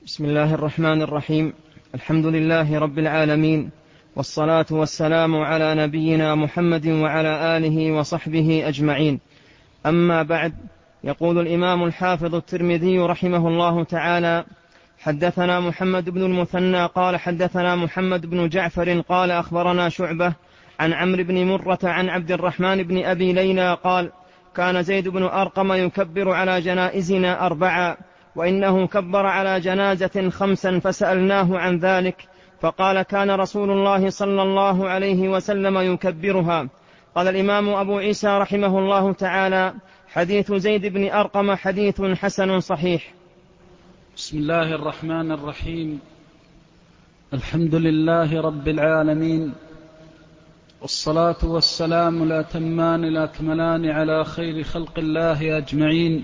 بسم الله الرحمن الرحيم. الحمد لله رب العالمين، والصلاة والسلام على نبينا محمد وعلى آله وصحبه أجمعين. أما بعد، يقول الإمام الحافظ الترمذي رحمه الله تعالى: حدثنا محمد بن المثنى قال حدثنا محمد بن جعفر قال أخبرنا شعبة عن عمرو بن مرة عن عبد الرحمن بن أبي ليلى قال: كان زيد بن أرقم يكبر على جنائزنا 4، وإنه كبر على جنازة 5 فسألناه عن ذلك فقال: كان رسول الله صلى الله عليه وسلم يكبرها. قال الإمام أبو عيسى رحمه الله تعالى: حديث زيد بن أرقم حديث حسن صحيح. بسم الله الرحمن الرحيم. الحمد لله رب العالمين، والصلاة والسلام الأتمان الأكملان على خير خلق الله أجمعين،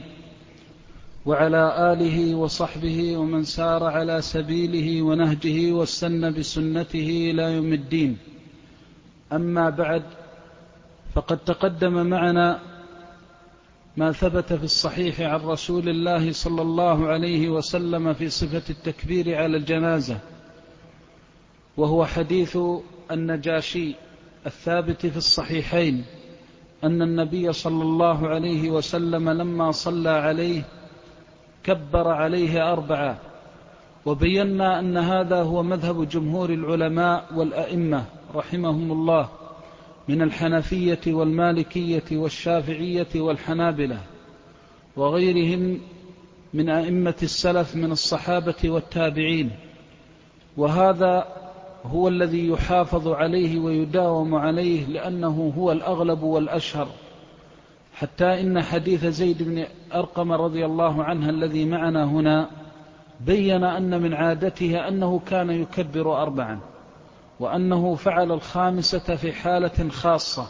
وعلى آله وصحبه ومن سار على سبيله ونهجه واستنى بسنته إلى يوم الدين. أما بعد، فقد تقدم معنا ما ثبت في الصحيح عن رسول الله صلى الله عليه وسلم في صفة التكبير على الجنازة، وهو حديث النجاشي الثابت في الصحيحين أن النبي صلى الله عليه وسلم لما صلى عليه كبر عليه 4، وبينا أن هذا هو مذهب جمهور العلماء والأئمة رحمهم الله من الحنفية والمالكية والشافعية والحنابلة وغيرهم من أئمة السلف من الصحابة والتابعين، وهذا هو الذي يحافظ عليه ويداوم عليه لأنه هو الأغلب والأشهر، حتى إن حديث زيد بن أرقم رضي الله عنه الذي معنا هنا بين أن من عادته أنه كان يكبر 4، وأنه فعل 5 في حالة خاصة،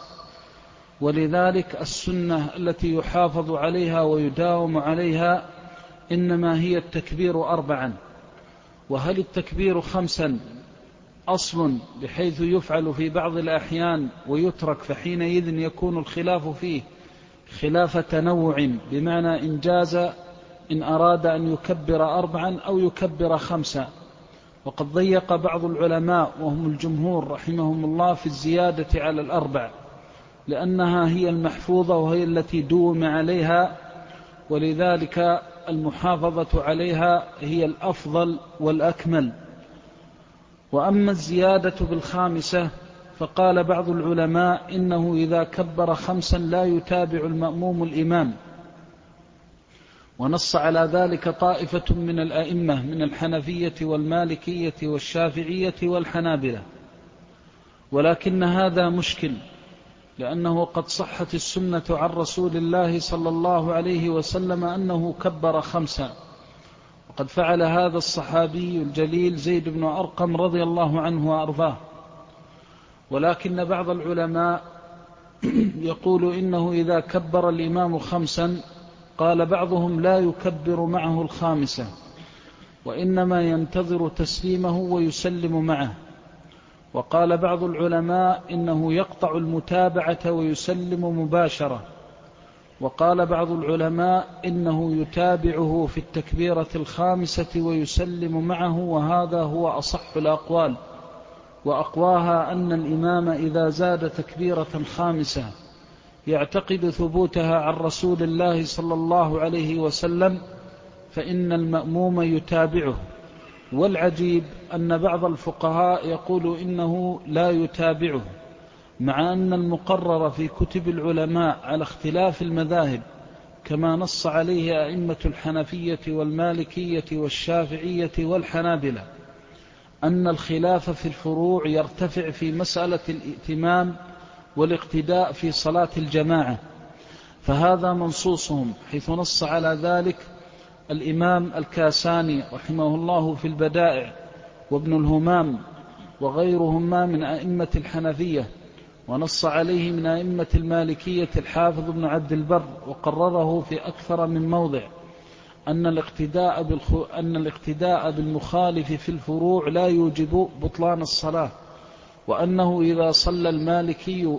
ولذلك السنة التي يحافظ عليها ويداوم عليها إنما هي التكبير 4. وهل التكبير 5 أصل بحيث يفعل في بعض الأحيان ويترك، فحينئذ يكون الخلاف فيه خلاف تنوع، بمعنى إن جاز إن أراد أن يكبر 4 أو يكبر 5، وقد ضيق بعض العلماء وهم الجمهور رحمهم الله في الزيادة على 4، لأنها هي المحفوظة وهي التي دوم عليها، ولذلك المحافظة عليها هي الأفضل والأكمل. وأما الزيادة ب5 فقال بعض العلماء إنه إذا كبر 5 لا يتابع المأموم الإمام، ونص على ذلك طائفة من الأئمة من الحنفية والمالكية والشافعية والحنابلة، ولكن هذا مشكل، لأنه قد صحت السنة عن رسول الله صلى الله عليه وسلم أنه كبر 5، وقد فعل هذا الصحابي الجليل زيد بن أرقم رضي الله عنه وأرضاه. ولكن بعض العلماء يقول إنه إذا كبر الإمام 5، قال بعضهم لا يكبر معه 5، وإنما ينتظر تسليمه ويسلم معه. وقال بعض العلماء إنه يقطع المتابعة ويسلم مباشرة. وقال بعض العلماء إنه يتابعه في التكبيرة 5 ويسلم معه، وهذا هو أصح الأقوال، وأقواها أن الإمام إذا زاد تكبيرة 5 يعتقد ثبوتها عن رسول الله صلى الله عليه وسلم فإن المأموم يتابعه. والعجيب أن بعض الفقهاء يقول إنه لا يتابعه، مع أن المقرر في كتب العلماء على اختلاف المذاهب كما نص عليه أئمة الحنفية والمالكية والشافعية والحنابلة أن الخلاف في الفروع يرتفع في مسألة الائتمام والاقتداء في صلاة الجماعة، فهذا منصوصهم، حيث نص على ذلك الإمام الكاساني رحمه الله في البدائع، وابن الهمام وغيرهما من أئمة الحنفية، ونص عليه من أئمة المالكية الحافظ بن عبد البر، وقرره في أكثر من موضع أن الاقتداء بالمخالف في الفروع لا يوجب بطلان الصلاة، وأنه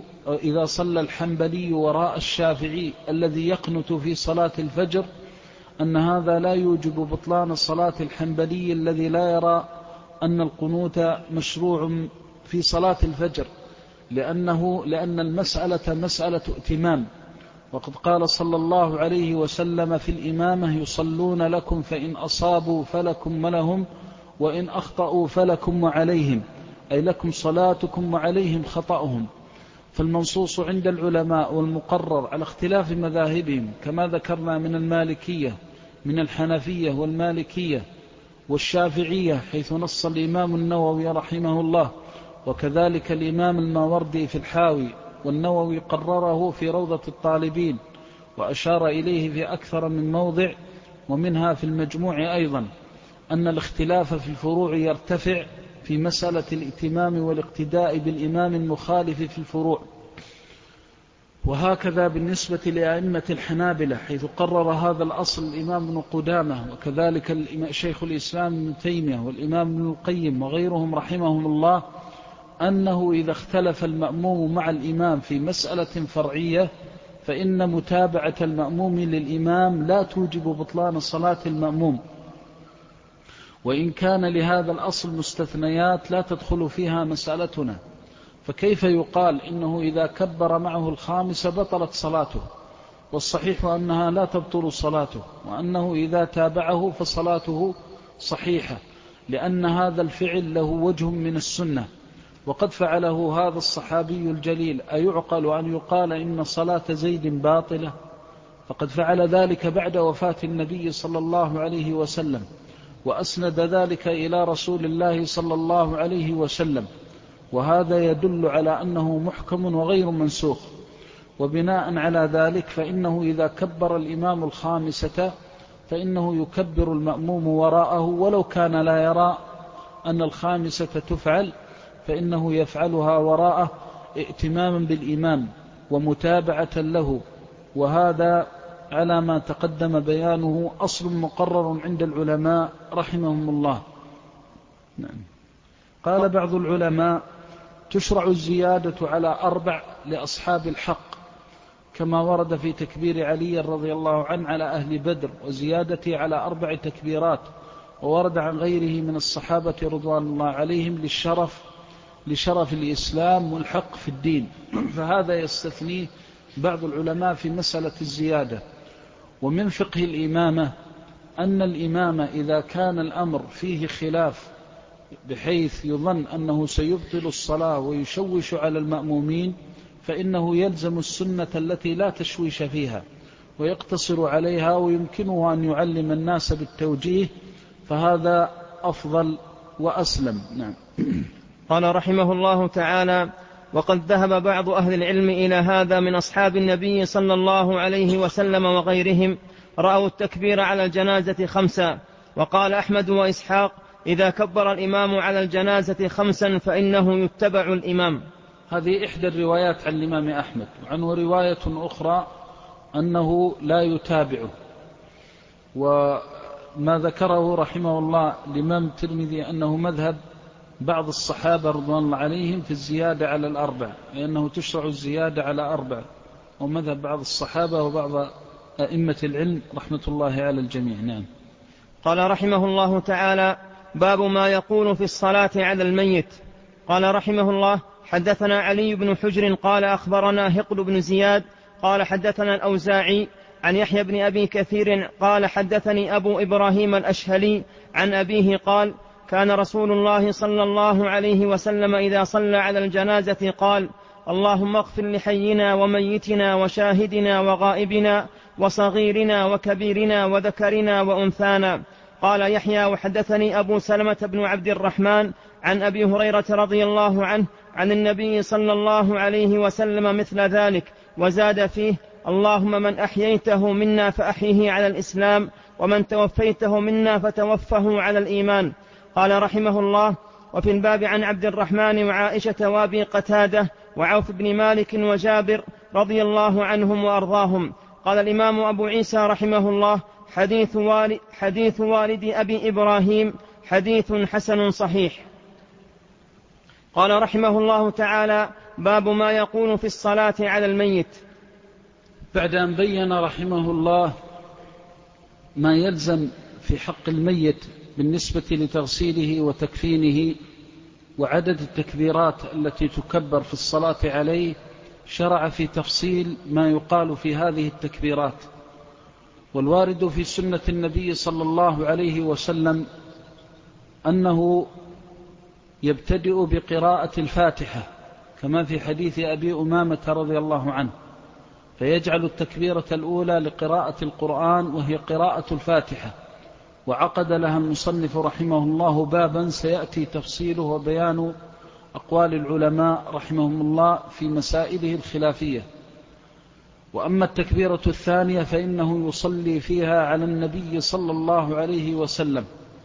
إذا صلى الحنبلي وراء الشافعي الذي يقنت في صلاة الفجر أن هذا لا يوجب بطلان صلاة الحنبلي الذي لا يرى أن القنوت مشروع في صلاة الفجر، لأن المسألة مسألة ائتمام، وقد قال صلى الله عليه وسلم في الإمامة: يصلون لكم فإن أصابوا فلكم ولهم وإن أخطأوا فلكم وعليهم، أي لكم صلاتكم وعليهم خطأهم. فالمنصوص عند العلماء والمقرر على اختلاف مذاهبهم كما ذكرنا من المالكية من الحنفية والمالكية والشافعية، حيث نص الإمام النووي رحمه الله، وكذلك الإمام الماوردي في الحاوي، والنووي قرره في روضة الطالبين وأشار إليه في أكثر من موضع، ومنها في المجموع أيضا، أن الاختلاف في الفروع يرتفع في مسألة الائتمام والاقتداء بالإمام المخالف في الفروع. وهكذا بالنسبة لأئمة الحنابلة، حيث قرر هذا الأصل الإمام ابن قدامة، وكذلك شيخ الإسلام ابن تيمية والإمام ابن القيم وغيرهم رحمهم الله، أنه إذا اختلف المأموم مع الإمام في مسألة فرعية فإن متابعة المأموم للإمام لا توجب بطلان صلاة المأموم، وإن كان لهذا الأصل مستثنيات لا تدخل فيها مسألتنا. فكيف يقال إنه إذا كبر معه الخامسة بطلت صلاته؟ والصحيح أنها لا تبطل صلاته، وأنه إذا تابعه فصلاته صحيحة، لأن هذا الفعل له وجه من السنة، وقد فعله هذا الصحابي الجليل. أيعقل أن يقال إن صلاة زيد باطلة؟ فقد فعل ذلك بعد وفاة النبي صلى الله عليه وسلم، وأسند ذلك إلى رسول الله صلى الله عليه وسلم، وهذا يدل على أنه محكم وغير منسوخ. وبناء على ذلك فإنه إذا كبر الإمام الخامسة فإنه يكبر المأموم وراءه، ولو كان لا يرى أن الخامسة تفعل فإنه يفعلها وراءه ائتماما بالإمام ومتابعة له، وهذا على ما تقدم بيانه أصل مقرر عند العلماء رحمهم الله. قال بعض العلماء: تشرع الزيادة على 4 لأصحاب الحق، كما ورد في تكبير علي رضي الله عنه على أهل بدر، وزيادته على 4 تكبيرات، وورد عن غيره من الصحابة رضوان الله عليهم لشرف الإسلام والحق في الدين. فهذا يستثنيه بعض العلماء في مسألة الزيادة. ومن فقه الإمامة أن الإمامة إذا كان الأمر فيه خلاف بحيث يظن أنه سيبطل الصلاة ويشوش على المأمومين، فإنه يلزم السنة التي لا تشويش فيها ويقتصر عليها، ويمكنه أن يعلم الناس بالتوجيه، فهذا أفضل وأسلم. نعم. قال رحمه الله تعالى: وقد ذهب بعض أهل العلم إلى هذا من أصحاب النبي صلى الله عليه وسلم وغيرهم، رأوا التكبير على الجنازة 5. وقال أحمد وإسحاق: إذا كبر الإمام على الجنازة 5 فإنه يتبع الإمام. هذه إحدى الروايات عن الإمام أحمد، وعنه رواية أخرى أنه لا يتابعه. وما ذكره رحمه الله الإمام الترمذي أنه مذهب بعض الصحابة رضوان الله عليهم في الزيادة على 4، لأنه تشرع الزيادة على 4، ومذهب بعض الصحابة وبعض أئمة العلم رحمة الله على الجميع. نعم. قال رحمه الله تعالى: باب ما يقول في الصلاة على الميت. قال رحمه الله: حدثنا علي بن حجر قال أخبرنا هقل بن زياد قال حدثنا الأوزاعي عن يحيى بن أبي كثير قال حدثني أبو إبراهيم الأشهلي عن أبيه قال: كان رسول الله صلى الله عليه وسلم إذا صلى على الجنازة قال: اللهم اغفر لحينا وميتنا وشاهدنا وغائبنا وصغيرنا وكبيرنا وذكرنا وأنثانا. قال يحيى: وحدثني أبو سلمة بن عبد الرحمن عن أبي هريرة رضي الله عنه عن النبي صلى الله عليه وسلم مثل ذلك، وزاد فيه: اللهم من أحييته منا فأحيه على الإسلام، ومن توفيته منا فتوفه على الإيمان. قال رحمه الله: وفي الباب عن عبد الرحمن وعائشة وابي قتادة وعوف بن مالك وجابر رضي الله عنهم وأرضاهم. قال الإمام أبو عيسى رحمه الله: حديث والد أبي إبراهيم حديث حسن صحيح. قال رحمه الله تعالى: باب ما يقول في الصلاة على الميت. بعد أن بين رحمه الله ما يلزم في حق الميت بالنسبة لتغسيله وتكفينه وعدد التكبيرات التي تكبر في الصلاة عليه، شرع في تفصيل ما يقال في هذه التكبيرات. والوارد في سنة النبي صلى الله عليه وسلم أنه يبتدئ بقراءة الفاتحة كما في حديث أبي أمامة رضي الله عنه، فيجعل التكبيرة الأولى لقراءة القرآن وهي قراءة الفاتحة، وعقد لها المصنف رحمه الله بابا سيأتي تفصيله وبيان أقوال العلماء رحمهم الله في مسائله الخلافية. وأما التكبيرة الثانية فإنه يصلي فيها على النبي صلى الله عليه وسلم،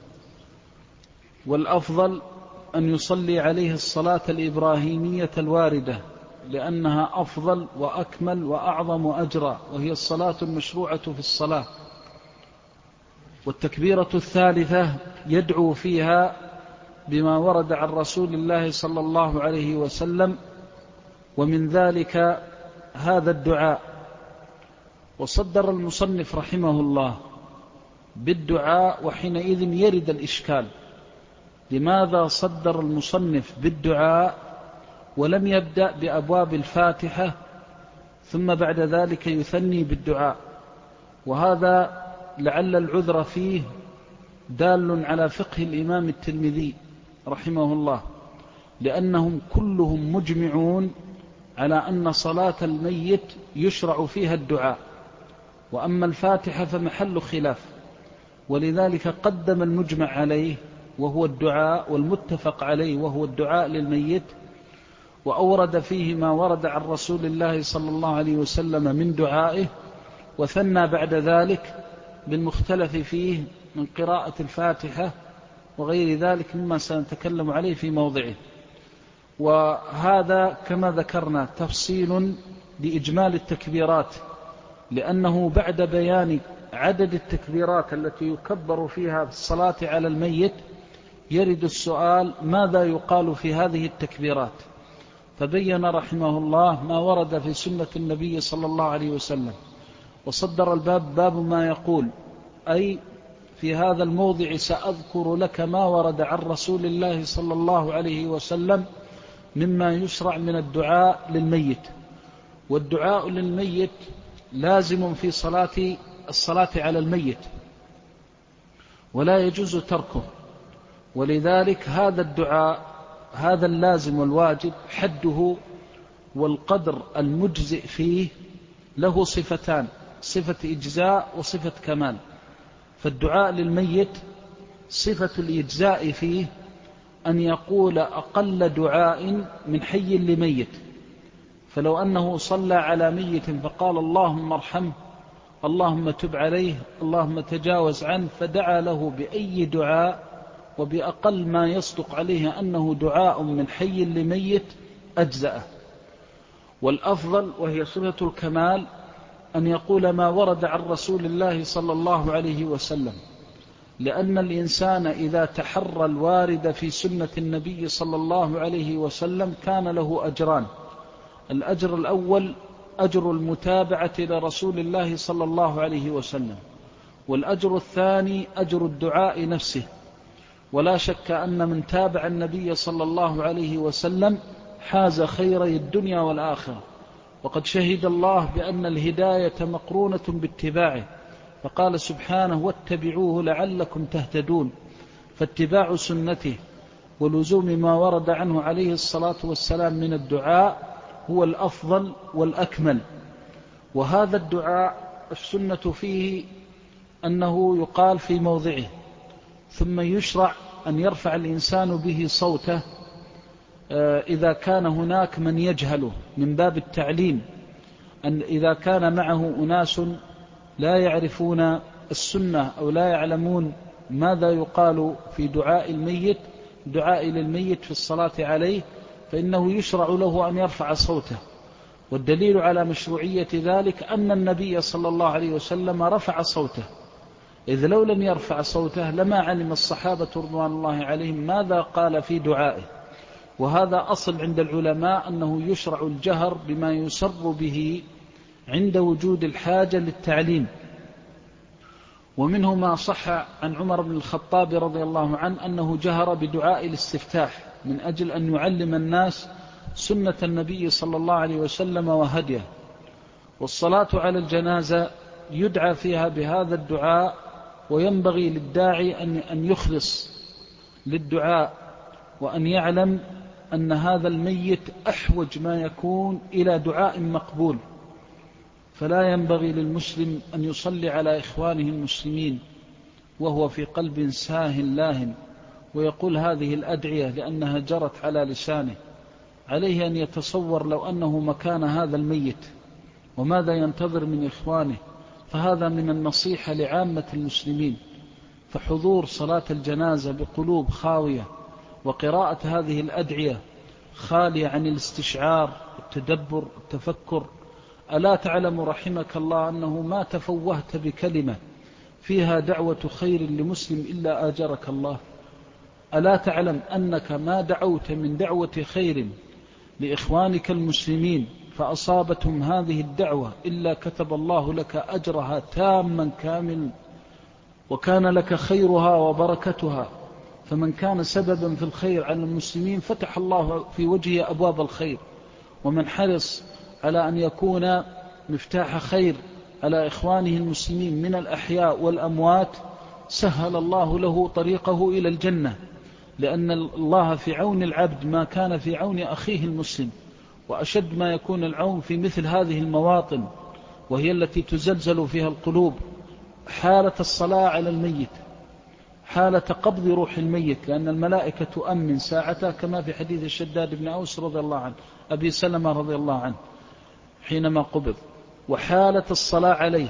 والأفضل أن يصلي عليه الصلاة الإبراهيمية الواردة، لأنها أفضل وأكمل وأعظم أجرا، وهي الصلاة المشروعة في الصلاة. والتكبيرة الثالثة يدعو فيها بما ورد عن رسول الله صلى الله عليه وسلم، ومن ذلك هذا الدعاء. وصدر المصنف رحمه الله بالدعاء، وحينئذ يرد الإشكال: لماذا صدر المصنف بالدعاء ولم يبدأ بأبواب الفاتحة ثم بعد ذلك يثني بالدعاء؟ وهذا لعل العذر فيه دال على فقه الإمام الترمذي رحمه الله، لأنهم كلهم مجمعون على أن صلاة الميت يشرع فيها الدعاء، وأما الفاتحة فمحل خلاف، ولذلك قدم المجمع عليه وهو الدعاء، والمتفق عليه وهو الدعاء للميت، وأورد فيه ما ورد عن رسول الله صلى الله عليه وسلم من دعائه، وثنى بعد ذلك بالمختلف فيه من قراءة الفاتحة وغير ذلك مما سنتكلم عليه في موضعه. وهذا كما ذكرنا تفصيل لإجمال التكبيرات، لأنه بعد بيان عدد التكبيرات التي يكبر فيها في الصلاة على الميت يرد السؤال: ماذا يقال في هذه التكبيرات؟ فبين رحمه الله ما ورد في سنة النبي صلى الله عليه وسلم، وصدر الباب باب ما يقول، أي في هذا الموضع سأذكر لك ما ورد عن رسول الله صلى الله عليه وسلم مما يشرع من الدعاء للميت. والدعاء للميت لازم في الصلاة على الميت، ولا يجوز تركه، ولذلك هذا الدعاء هذا اللازم والواجب حده والقدر المجزئ فيه له صفتان: صفة إجزاء وصفة كمال. فالدعاء للميت صفة الإجزاء فيه أن يقول أقل دعاء من حي لميت، فلو أنه صلى على ميت فقال اللهم ارحمه، اللهم تب عليه، اللهم تجاوز عنه، فدعا له بأي دعاء وبأقل ما يصدق عليه أنه دعاء من حي لميت أجزأه. والأفضل وهي صفة الكمال أن يقول ما ورد عن رسول الله صلى الله عليه وسلم، لأن الإنسان إذا تحرى الوارد في سنة النبي صلى الله عليه وسلم كان له أجران: الأجر الأول أجر المتابعة لرسول الله صلى الله عليه وسلم، والأجر الثاني أجر الدعاء نفسه. ولا شك أن من تابع النبي صلى الله عليه وسلم حاز خيري الدنيا والآخرة، وقد شهد الله بأن الهداية مقرونة باتباعه، فقال سبحانه: واتبعوه لعلكم تهتدون. فاتباع سنته ولزوم ما ورد عنه عليه الصلاة والسلام من الدعاء هو الأفضل والأكمل. وهذا الدعاء السنة فيه أنه يقال في موضعه، ثم يشرع أن يرفع الإنسان به صوته إذا كان هناك من يجهله، من باب التعليم، أن إذا كان معه أناس لا يعرفون السنة أو لا يعلمون ماذا يقال في دعاء للميت في الصلاة عليه، فإنه يشرع له أن يرفع صوته. والدليل على مشروعية ذلك أن النبي صلى الله عليه وسلم رفع صوته، إذ لو لم يرفع صوته لما علم الصحابة رضوان الله عليهم ماذا قال في دعائه. وهذا أصل عند العلماء أنه يشرع الجهر بما يسر به عند وجود الحاجة للتعليم. ومنه ما صح عن عمر بن الخطاب رضي الله عنه أنه جهر بدعاء الاستفتاح من أجل أن يعلم الناس سنة النبي صلى الله عليه وسلم وهديه. والصلاة على الجنازة يدعى فيها بهذا الدعاء، وينبغي للداعي أن يخلص للدعاء، وأن يعلم أن هذا الميت أحوج ما يكون إلى دعاء مقبول. فلا ينبغي للمسلم أن يصلي على إخوانه المسلمين وهو في قلب ساه لاهٍ ويقول هذه الأدعية لأنها جرت على لسانه. عليه أن يتصور لو أنه مكان هذا الميت وماذا ينتظر من إخوانه، فهذا من النصيحة لعامة المسلمين. فحضور صلاة الجنازة بقلوب خاوية وقراءة هذه الأدعية خالية عن الاستشعار والتدبر والتفكر. ألا تعلم رحمك الله أنه ما تفوهت بكلمة فيها دعوة خير لمسلم إلا آجرك الله؟ ألا تعلم أنك ما دعوت من دعوة خير لإخوانك المسلمين فأصابتهم هذه الدعوة إلا كتب الله لك أجرها تاما كاملا، وكان لك خيرها وبركتها. فمن كان سببا في الخير على المسلمين فتح الله في وجهه أبواب الخير، ومن حرص على أن يكون مفتاح خير على إخوانه المسلمين من الأحياء والأموات سهل الله له طريقه إلى الجنة، لأن الله في عون العبد ما كان في عون أخيه المسلم. وأشد ما يكون العون في مثل هذه المواطن، وهي التي تزلزل فيها القلوب، حالة الصلاة على الميت، حالة قبض روح الميت، لأن الملائكة تؤمن ساعتها كما في حديث الشداد بن أوس رضي الله عنه، أبي سلمة رضي الله عنه حينما قبض، وحالة الصلاة عليه،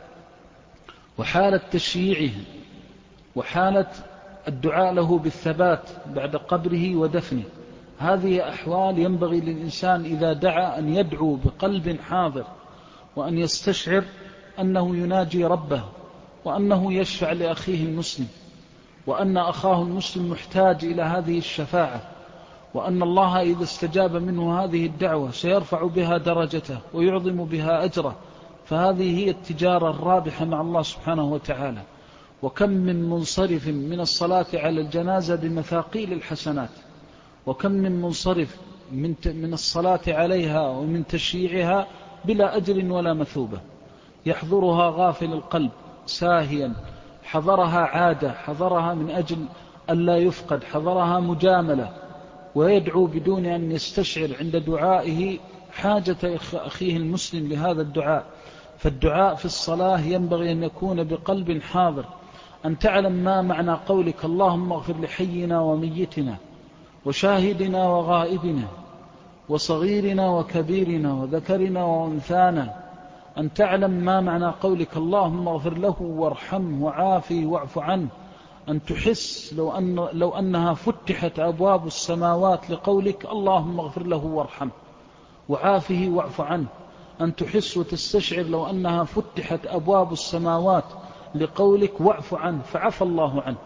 وحالة تشييعه، وحالة الدعاء له بالثبات بعد قبره ودفنه. هذه أحوال ينبغي للإنسان إذا دعا أن يدعو بقلب حاضر، وأن يستشعر أنه يناجي ربه، وأنه يشفع لأخيه المسلم، وأن أخاه المسلم محتاج إلى هذه الشفاعة، وأن الله إذا استجاب منه هذه الدعوة سيرفع بها درجته ويعظم بها أجره. فهذه هي التجارة الرابحة مع الله سبحانه وتعالى. وكم من منصرف من الصلاة على الجنازة بمثاقيل الحسنات، وكم من منصرف من الصلاة عليها ومن تشييعها بلا أجر ولا مثوبة، يحضرها غافل القلب ساهيا، حضرها عادة، حضرها من أجل ألا يفقد، حضرها مجاملة، ويدعو بدون أن يستشعر عند دعائه حاجة أخيه المسلم لهذا الدعاء. فالدعاء في الصلاة ينبغي أن يكون بقلب حاضر، أن تعلم ما معنى قولك اللهم اغفر لحينا وميتنا وشاهدنا وغائبنا وصغيرنا وكبيرنا وذكرنا وأنثانا، أن تعلم ما معنى قولك اللهم اغفر له وارحمه وعافه واعف عنه، أن تحس لو أنها فتحت أبواب السماوات لقولك اللهم اغفر له وارحمه وعافه واعف عنه، أن تحس وتستشعر لو أنها فتحت أبواب السماوات لقولك واعف عنه فعفى الله عنه.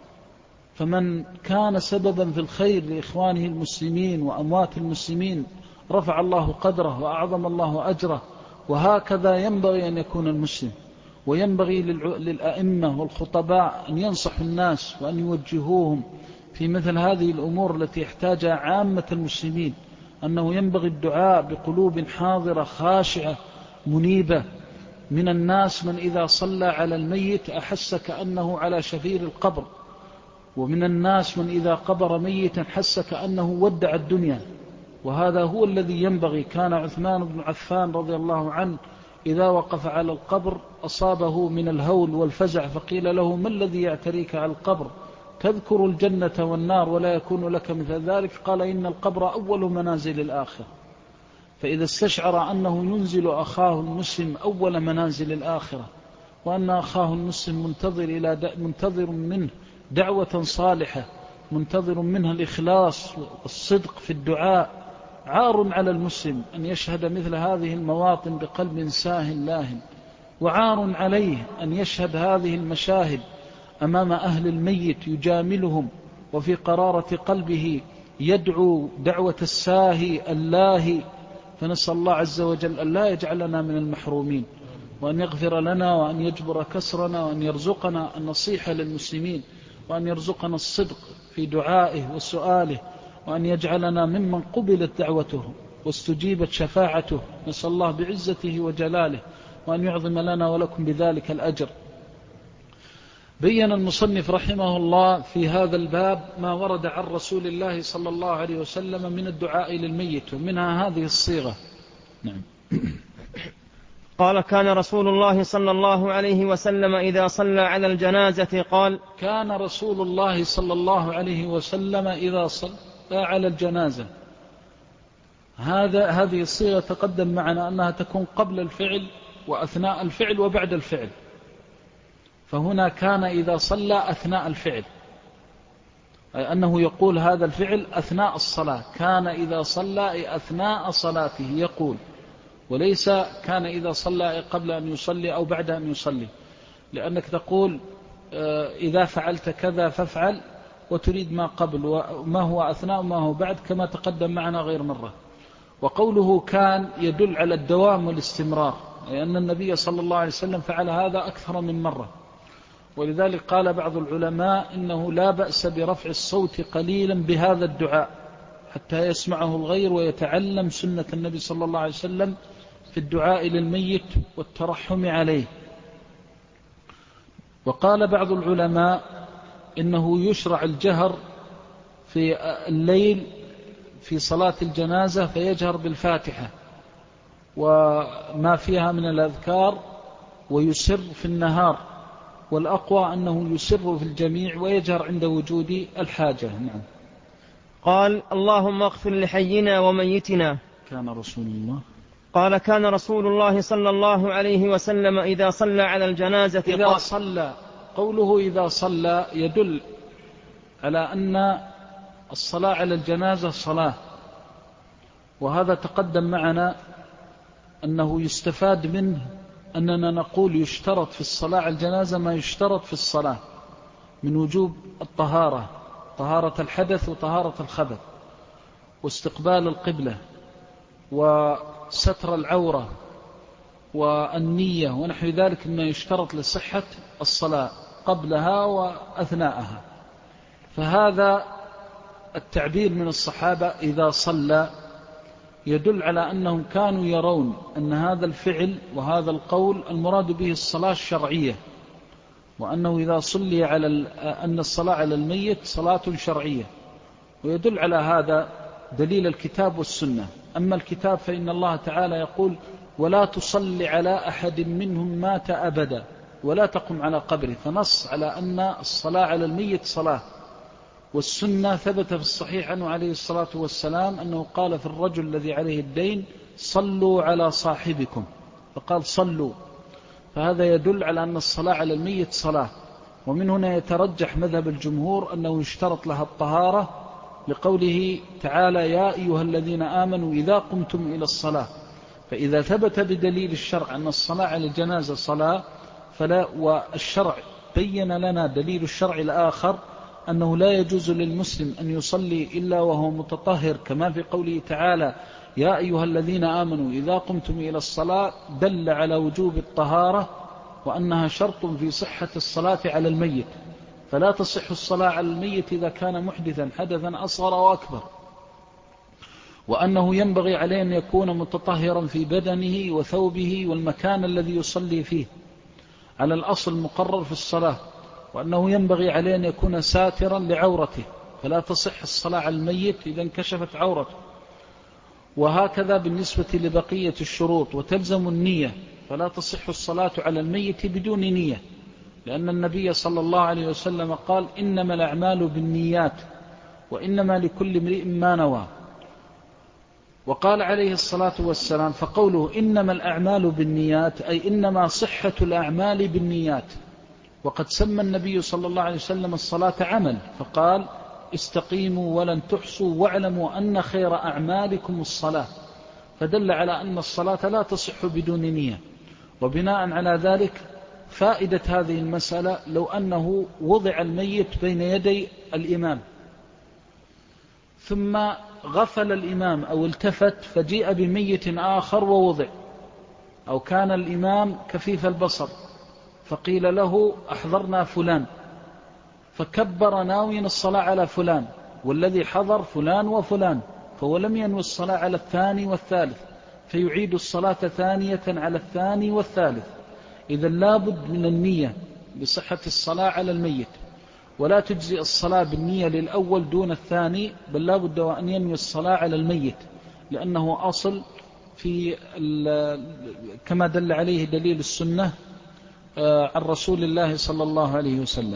فمن كان سببا في الخير لإخوانه المسلمين وأموات المسلمين رفع الله قدره وأعظم الله أجره. وهكذا ينبغي أن يكون المسلم. وينبغي للأئمة والخطباء أن ينصحوا الناس وأن يوجهوهم في مثل هذه الأمور التي يحتاجها عامة المسلمين، أنه ينبغي الدعاء بقلوب حاضرة خاشعة منيبة. من الناس من إذا صلى على الميت أحس كأنه على شفير القبر، ومن الناس من إذا قبر ميتا حس كأنه ودع الدنيا، وهذا هو الذي ينبغي. كان عثمان بن عفان رضي الله عنه إذا وقف على القبر أصابه من الهول والفزع، فقيل له ما الذي يعتريك على القبر؟ تذكر الجنة والنار ولا يكون لك مثل ذلك؟ قال إن القبر أول منازل الآخرة. فإذا استشعر أنه ينزل أخاه المسلم أول منازل الآخرة، وأن أخاه المسلم منتظر منه دعوة صالحة، منتظر منها الإخلاص والصدق في الدعاء، عار على المسلم أن يشهد مثل هذه المواطن بقلب ساه لاهٍ، وعار عليه أن يشهد هذه المشاهد أمام أهل الميت يجاملهم وفي قرارة قلبه يدعو دعوة الساهي اللاهي. فنسأل الله عز وجل أن لا يجعلنا من المحرومين، وأن يغفر لنا وأن يجبر كسرنا وأن يرزقنا النصيحة للمسلمين وأن يرزقنا الصدق في دعائه وسؤاله وأن يجعلنا ممن قبلت دعوته واستجيبت شفاعته. نسأل الله بعزته وجلاله وأن يعظم لنا ولكم بذلك الأجر. بين المصنف رحمه الله في هذا الباب ما ورد عن رسول الله صلى الله عليه وسلم من الدعاء للميت، ومنها هذه الصيغة. نعم. قال: كان رسول الله صلى الله عليه وسلم إذا صلى على الجنازة قال: كان رسول الله صلى الله عليه وسلم إذا صلى على الجنازة. هذه الصيغة تقدم معنا أنها تكون قبل الفعل وأثناء الفعل وبعد الفعل، فهنا كان إذا صلى أثناء الفعل، أي أنه يقول هذا الفعل أثناء الصلاة. كان إذا صلى أثناء صلاته يقول، وليس كان إذا صلى قبل أن يصلي أو بعد أن يصلي، لأنك تقول إذا فعلت كذا فافعل، وتريد ما قبل وما هو أثناء وما هو بعد كما تقدم معنا غير مرة. وقوله كان يدل على الدوام والاستمرار، لأن النبي صلى الله عليه وسلم فعل هذا أكثر من مرة. ولذلك قال بعض العلماء إنه لا بأس برفع الصوت قليلا بهذا الدعاء حتى يسمعه الغير ويتعلم سنة النبي صلى الله عليه وسلم في الدعاء للميت والترحم عليه. وقال بعض العلماء إنه يشرع الجهر في الليل في صلاة الجنازة، فيجهر بالفاتحة وما فيها من الأذكار، ويسر في النهار، والأقوى أنه يسر في الجميع ويجهر عند وجود الحاجة. نعم. قال: اللهم اغفر لحينا وميتنا. كان رسول الله قال: كان رسول الله صلى الله عليه وسلم إذا صلى على الجنازة إذا صلى. قوله إذا صلى يدل على أن الصلاة على الجنازة صلاة، وهذا تقدم معنا أنه يستفاد منه أننا نقول يشترط في الصلاة على الجنازة ما يشترط في الصلاة من وجوب الطهارة، طهارة الحدث وطهارة الخبث واستقبال القبلة وستر العورة والنية ونحو ذلك مما يشترط لصحة الصلاة قبلها وأثناءها. فهذا التعبير من الصحابة إذا صلى يدل على أنهم كانوا يرون أن هذا الفعل وهذا القول المراد به الصلاة الشرعية، وأنه إذا صلي على أن الصلاة على الميت صلاة شرعية. ويدل على هذا دليل الكتاب والسنة. أما الكتاب فإن الله تعالى يقول: ولا تصلي على أحد منهم مات أبدا ولا تقم على قبره، فنص على أن الصلاة على الميت صلاة. والسنة ثبت في الصحيح عنه عليه الصلاة والسلام أنه قال في الرجل الذي عليه الدين: صلوا على صاحبكم، فقال صلوا. فهذا يدل على أن الصلاة على الميت صلاة. ومن هنا يترجح مذهب الجمهور أنه يشترط لها الطهارة، لقوله تعالى: يا أيها الذين آمنوا إذا قمتم إلى الصلاة. فإذا ثبت بدليل الشرع أن الصلاة على الجنازة صلاة، والشرع بين لنا دليل الشرع الآخر أنه لا يجوز للمسلم أن يصلي إلا وهو متطهر، كما في قوله تعالى: يا أيها الذين آمنوا إذا قمتم إلى الصلاة، دل على وجوب الطهارة وأنها شرط في صحة الصلاة على الميت. فلا تصح الصلاة على الميت إذا كان محدثا حدثا أصغر وأكبر، وأنه ينبغي عليه أن يكون متطهرا في بدنه وثوبه والمكان الذي يصلي فيه على الأصل المقرر في الصلاة، وأنه ينبغي عليه أن يكون ساترا لعورته، فلا تصح الصلاة على الميت إذا انكشفت عورته. وهكذا بالنسبة لبقية الشروط. وتلزم النية، فلا تصح الصلاة على الميت بدون نية، لأن النبي صلى الله عليه وسلم قال: إنما الأعمال بالنيات وإنما لكل امرئ ما نوى. وقال عليه الصلاة والسلام: فقوله إنما الأعمال بالنيات أي إنما صحة الأعمال بالنيات. وقد سمى النبي صلى الله عليه وسلم الصلاة عمل، فقال: استقيموا ولن تحصوا واعلموا أن خير أعمالكم الصلاة. فدل على أن الصلاة لا تصح بدون نية. وبناء على ذلك فائدة هذه المسألة لو أنه وضع الميت بين يدي الإمام ثم غفل الإمام أو التفت فجيء بميت آخر ووضع، أو كان الإمام كفيف البصر فقيل له أحضرنا فلان فكبر ناويا الصلاة على فلان، والذي حضر فلان وفلان، فهو لم ينوي الصلاة على الثاني والثالث، فيعيد الصلاة ثانية على الثاني والثالث. إذا لابد من النية بصحة الصلاة على الميت، ولا تجزي الصلاة بالنية للأول دون الثاني، بل لابد وأن ينوي الصلاة على الميت، لأنه أصل في كما دل عليه دليل السنة عن رسول الله صلى الله عليه وسلم.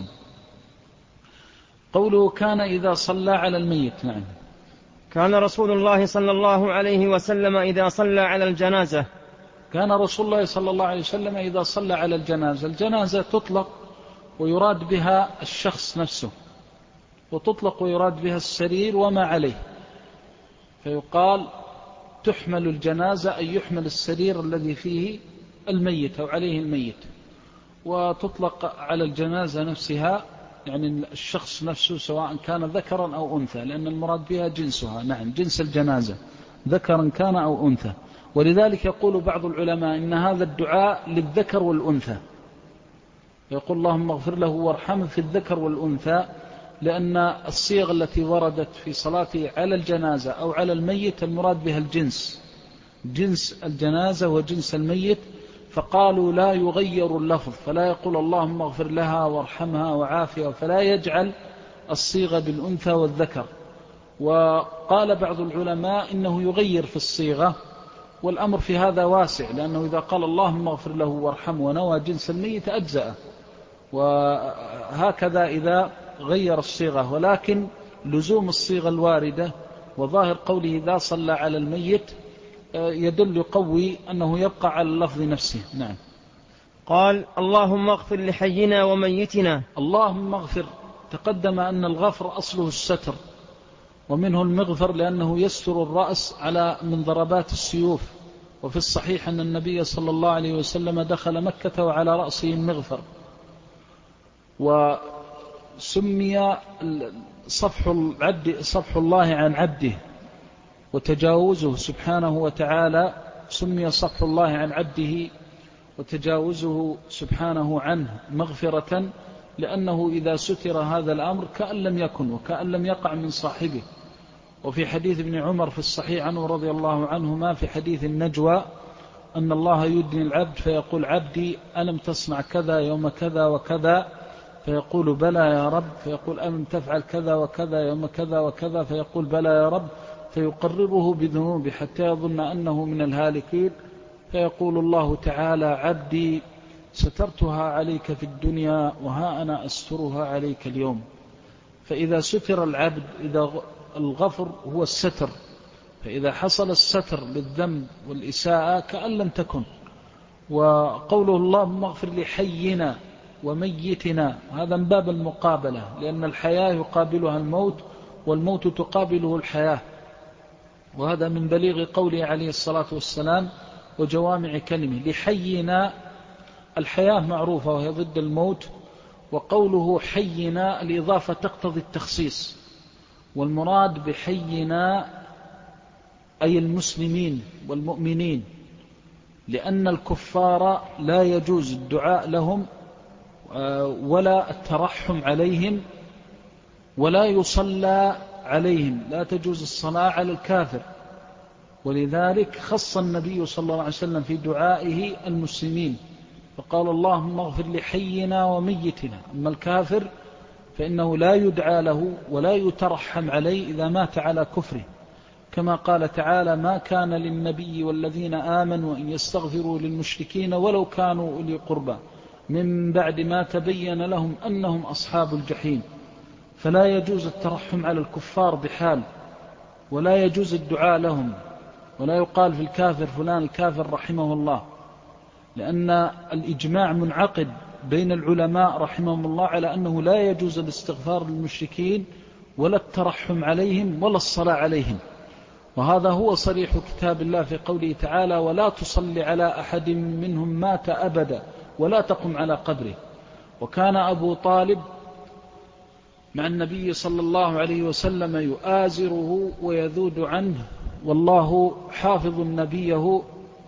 قوله كان إذا صلى على الميت. نعم. كان رسول الله صلى الله عليه وسلم إذا صلى على الجنازة. كان رسول الله صلى الله عليه وسلم إذا صلى على الجنازة. الجنازة تطلق ويراد بها الشخص نفسه، وتطلق ويراد بها السرير وما عليه، فيقال تحمل الجنازة أي يحمل السرير الذي فيه الميت أو عليه الميت. وتطلق على الجنازة نفسها يعني الشخص نفسه سواء كان ذكرا أو أنثى، لأن المراد بها جنسها. نعم، جنس الجنازة ذكرا كان أو أنثى. ولذلك يقول بعض العلماء إن هذا الدعاء للذكر والأنثى، يقول اللهم اغفر له وارحمه في الذكر والأنثى، لأن الصيغ التي وردت في صلاة على الجنازة أو على الميت المراد بها الجنس، جنس الجنازة وجنس الميت، فقالوا لا يغير اللفظ، فلا يقول اللهم اغفر لها وارحمها وعافها، فلا يجعل الصيغة بالأنثى والذكر. وقال بعض العلماء إنه يغير في الصيغة، والأمر في هذا واسع، لأنه إذا قال اللهم اغفر له وارحمه ونوى جنس الميت أجزأه، وهكذا إذا غير الصيغة. ولكن لزوم الصيغة الواردة وظاهر قوله إذا صلى على الميت يدل يقوي أنه يبقى على اللفظ نفسه. نعم. قال اللهم اغفر لحينا وميتنا. اللهم اغفر، تقدم أن الغفر أصله الستر، ومنه المغفر لأنه يستر الرأس على من ضربات السيوف. وفي الصحيح أن النبي صلى الله عليه وسلم دخل مكة وعلى رأسه المغفر. وسمي صفح الله عن عبده وتجاوزه سبحانه وتعالى، سمي صفح الله عن عبده وتجاوزه سبحانه عنه مغفرة، لأنه إذا ستر هذا الأمر كأن لم يكن وكأن لم يقع من صاحبه. وفي حديث ابن عمر في الصحيح عنه رضي الله عنهما في حديث النجوى أن الله يدني العبد فيقول عبدي ألم تصنع كذا يوم كذا وكذا، فيقول بلى يا رب، فيقول ألم تفعل كذا وكذا يوم كذا وكذا، فيقول بلى يا رب، فيقرره بذنوبه حتى يظن أنه من الهالكين، فيقول الله تعالى عبدي سترتها عليك في الدنيا وها أنا أسترها عليك اليوم. فإذا ستر العبد، إذا الغفر هو الستر، فإذا حصل الستر للذنب والإساءة كأن لم تكن. وقوله اللهم اغفر لحينا وميتنا هذا من باب المقابلة، لأن الحياة يقابلها الموت والموت تقابله الحياة، وهذا من بليغ قوله عليه الصلاة والسلام وجوامع كلمه. لحينا الحياة معروفة وهي ضد الموت، وقوله حينا الإضافة تقتضي التخصيص، والمراد بحينا أي المسلمين والمؤمنين، لأن الكفار لا يجوز الدعاء لهم ولا الترحم عليهم ولا يصلى عليهم، لا تجوز الصلاة على الكافر. ولذلك خص النبي صلى الله عليه وسلم في دعائه المسلمين، فقال اللهم اغفر لحينا وميتنا. أما الكافر فإنه لا يدعى له ولا يترحم عليه إذا مات على كفره، كما قال تعالى ما كان للنبي والذين آمنوا أن يستغفروا للمشركين ولو كانوا أولي قربى من بعد ما تبين لهم أنهم أصحاب الجحيم. فلا يجوز الترحم على الكفار بحال، ولا يجوز الدعاء لهم، ولا يقال في الكافر فلان الكافر رحمه الله، لأن الإجماع منعقد بين العلماء رحمهم الله على أنه لا يجوز الاستغفار للمشركين ولا الترحم عليهم ولا الصلاة عليهم. وهذا هو صريح كتاب الله في قوله تعالى ولا تصلي على أحد منهم مات أبدا ولا تقم على قبره. وكان أبو طالب مع النبي صلى الله عليه وسلم يؤازره ويذود عنه، والله حافظ نبيه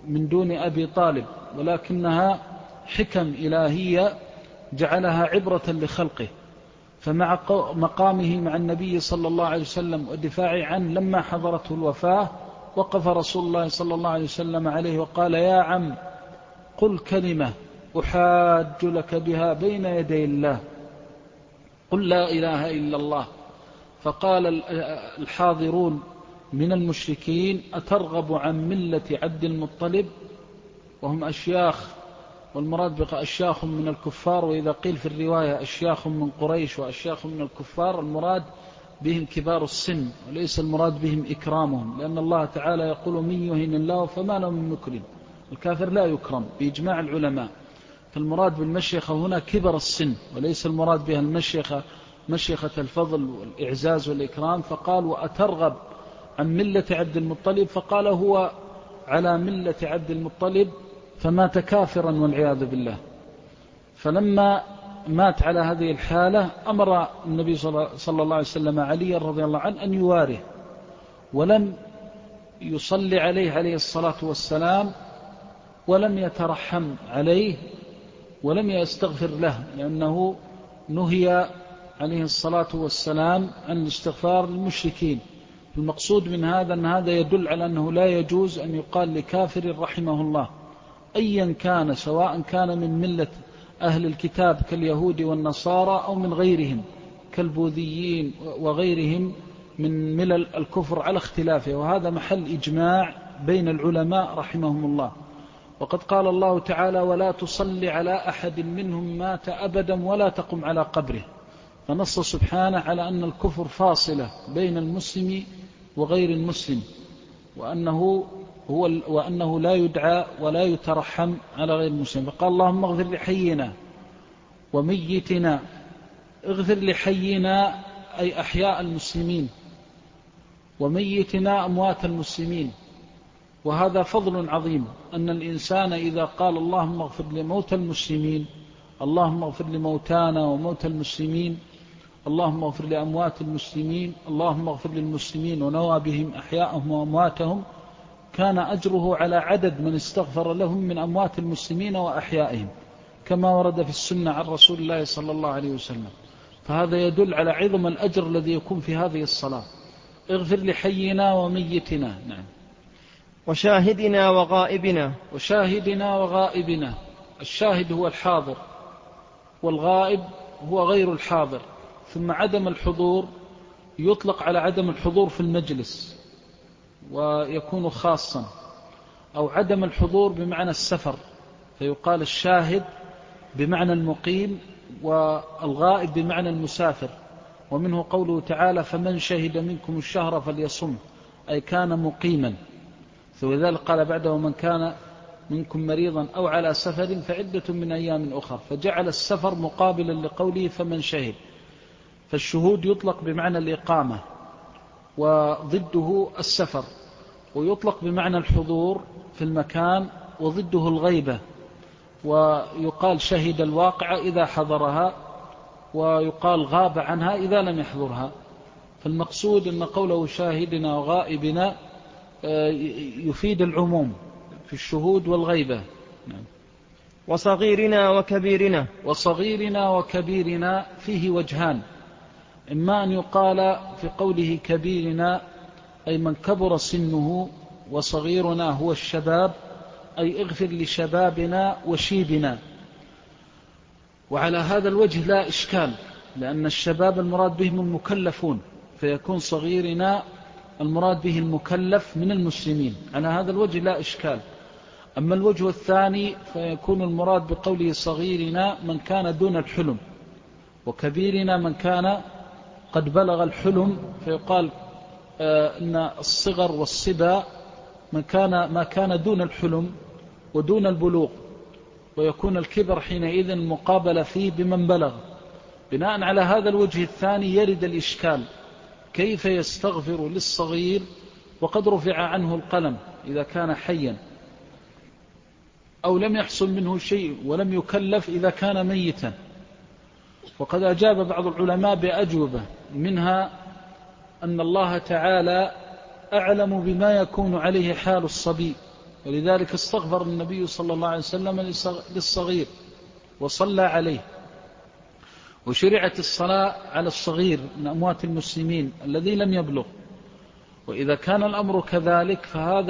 من دون أبي طالب، ولكنها حكم إلهية جعلها عبرة لخلقه. فمع مقامه مع النبي صلى الله عليه وسلم والدفاع عنه لما حضرته الوفاة، وقف رسول الله صلى الله عليه وسلم عليه وقال: يا عم، قل كلمة أحاج لك بها بين يدي الله، قل لا إله إلا الله. فقال الحاضرون من المشركين: أترغب عن ملة عبد المطلب؟ وهم أشياخ، والمراد بأشياخ من الكفار، وإذا قيل في الرواية أشياخ من قريش وأشياخ من الكفار، المراد بهم كبار السن، وليس المراد بهم إكرامهم، لأن الله تعالى يقول: من يهن الله فما له من مكرم. الكافر لا يكرم بإجماع العلماء. فالمراد بالمشيخة هنا كبر السن، وليس المراد بها المشيخة مشيخة الفضل والإعزاز والإكرام. فقال: وأترغب عن ملة عبد المطلب؟ فقال: هو على ملة عبد المطلب، فمات كافرا والعياذ بالله. فلما مات على هذه الحالة أمر النبي صلى الله عليه وسلم علي رضي الله عنه أن يواره، ولم يصلي عليه الصلاة والسلام، ولم يترحم عليه، ولم يستغفر له، لأنه نهي عليه الصلاة والسلام عن الاستغفار للمشركين. المقصود من هذا أن هذا يدل على أنه لا يجوز أن يقال لكافر رحمه الله أيا كان، سواء كان من ملة أهل الكتاب كاليهود والنصارى أو من غيرهم كالبوذيين وغيرهم من ملل الكفر على اختلافه، وهذا محل إجماع بين العلماء رحمهم الله. وقد قال الله تعالى: ولا تصل على أحد منهم مات أبدا ولا تقم على قبره. فنص سبحانه على أن الكفر فاصلة بين المسلم وغير المسلم، وأنه لا يدعى ولا يترحم على غير المسلم. فقال: اللهم اغفر لحينا وميتنا. اغفر لحينا أي أحياء المسلمين، وميتنا أموات المسلمين. وهذا فضل عظيم، أن الإنسان إذا قال: اللهم اغفر لموتى المسلمين، اللهم اغفر لموتانا وموتى المسلمين، اللهم اغفر لأموات المسلمين، اللهم اغفر للمسلمين ونوى بهم أحياءهم وأمواتهم، كان أجره على عدد من استغفر لهم من أموات المسلمين وأحيائهم، كما ورد في السنة عن رسول الله صلى الله عليه وسلم. فهذا يدل على عظم الأجر الذي يكون في هذه الصلاة. اغفر لحينا وميتنا. نعم. وشاهدنا وغائبنا. وشاهدنا وغائبنا. الشاهد هو الحاضر، والغائب هو غير الحاضر. ثم عدم الحضور يطلق على عدم الحضور في المجلس ويكون خاصا، أو عدم الحضور بمعنى السفر، فيقال الشاهد بمعنى المقيم، والغائب بمعنى المسافر. ومنه قوله تعالى: فمن شهد منكم الشهر فليصم، أي كان مقيما. فلذلك قال بعده: ومن كان منكم مريضا أو على سفر فعدة من أيام أخرى، فجعل السفر مقابلا لقوله فمن شهد. فالشهود يطلق بمعنى الإقامة وضده السفر، ويطلق بمعنى الحضور في المكان وضده الغيبة، ويقال شهد الواقعة إذا حضرها، ويقال غاب عنها إذا لم يحضرها. فالمقصود أن قوله شاهدنا وغائبنا يفيد العموم في الشهود والغيبة. نعم. وصغيرنا وكبيرنا. وصغيرنا وكبيرنا فيه وجهان: إما أن يقال في قوله كبيرنا أي من كبر سنه، وصغيرنا هو الشباب، أي اغفر لشبابنا وشيبنا. وعلى هذا الوجه لا إشكال، لأن الشباب المراد بهم المكلفون، فيكون صغيرنا المراد به المكلف من المسلمين. على هذا الوجه لا إشكال. أما الوجه الثاني فيكون المراد بقوله صغيرنا من كان دون الحلم، وكبيرنا من كان قد بلغ الحلم، فيقال إن الصغر والصبا ما كان دون الحلم ودون البلوغ، ويكون الكبر حينئذ المقابل فيه بمن بلغ. بناء على هذا الوجه الثاني يرد الإشكال: كيف يستغفر للصغير وقد رفع عنه القلم إذا كان حيا، أو لم يحصل منه شيء ولم يكلف إذا كان ميتا؟ وقد أجاب بعض العلماء بأجوبة، منها أن الله تعالى أعلم بما يكون عليه حال الصبي، ولذلك استغفر النبي صلى الله عليه وسلم للصغير وصلى عليه. وشرعت الصلاة على الصغير من أموات المسلمين الذي لم يبلغ. وإذا كان الأمر كذلك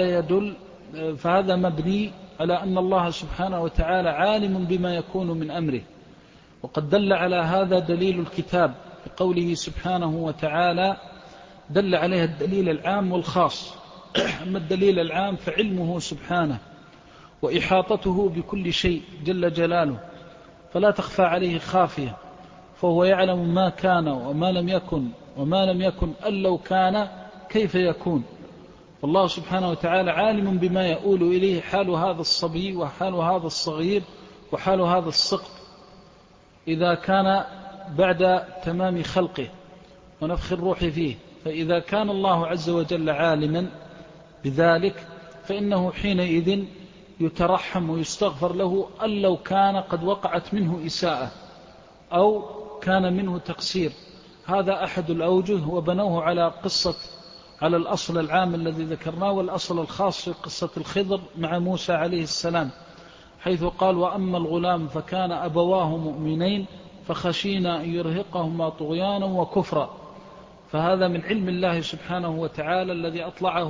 فهذا مبني على أن الله سبحانه وتعالى عالم بما يكون من أمره. وقد دل على هذا دليل الكتاب بقوله سبحانه وتعالى، دل عليها الدليل العام والخاص. أما الدليل العام فعلمه سبحانه وإحاطته بكل شيء جل جلاله، فلا تخفى عليه خافية، فهو يعلم ما كان وما لم يكن، وما لم يكن أن لو كان كيف يكون. والله سبحانه وتعالى عالم بما يؤول إليه حال هذا الصبي وحال هذا الصغير وحال هذا السقط إذا كان بعد تمام خلقه ونفخ الروح فيه. فإذا كان الله عز وجل عالما بذلك فإنه حينئذ يترحم ويستغفر له أن لو كان قد وقعت منه إساءة أو كان منه تقصير. هذا أحد الأوجه، وبنوه على الأصل العام الذي ذكرناه، والأصل الخاص في قصة الخضر مع موسى عليه السلام، حيث قال: وأما الغلام فكان أبواه مؤمنين فخشينا أن يرهقهما طغيانا وكفرا. فهذا من علم الله سبحانه وتعالى الذي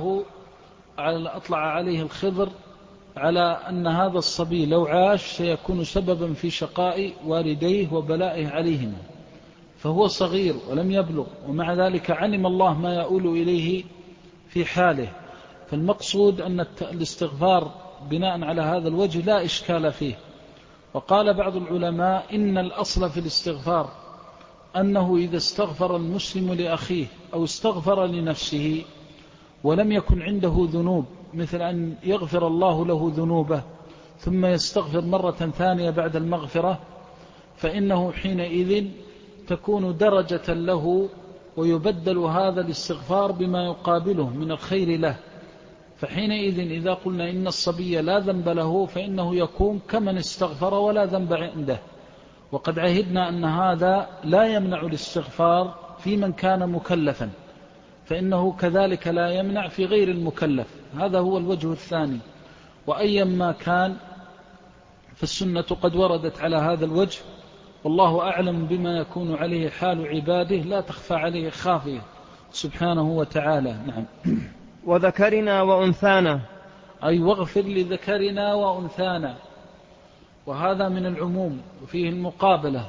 أطلع عليه الخضر على أن هذا الصبي لو عاش سيكون سببا في شقاء والديه وبلائه عليهما، فهو صغير ولم يبلغ، ومع ذلك علم الله ما يؤول إليه في حاله. فالمقصود أن الاستغفار بناء على هذا الوجه لا إشكال فيه. وقال بعض العلماء إن الأصل في الاستغفار أنه إذا استغفر المسلم لأخيه أو استغفر لنفسه ولم يكن عنده ذنوب، مثل أن يغفر الله له ذنوبه ثم يستغفر مرة ثانية بعد المغفرة، فإنه حينئذ تكون درجة له، ويبدل هذا الاستغفار بما يقابله من الخير له. فحينئذ إذا قلنا إن الصبي لا ذنب له فإنه يكون كمن استغفر ولا ذنب عنده. وقد عهدنا أن هذا لا يمنع الاستغفار في من كان مكلفا، فإنه كذلك لا يمنع في غير المكلف. هذا هو الوجه الثاني. وأيما كان فالسنة قد وردت على هذا الوجه، والله أعلم بما يكون عليه حال عباده، لا تخفى عليه خافية سبحانه وتعالى. نعم. وذكرنا وأنثانا، أي واغفر لذكرنا وأنثانا، وهذا من العموم وفيه المقابلة،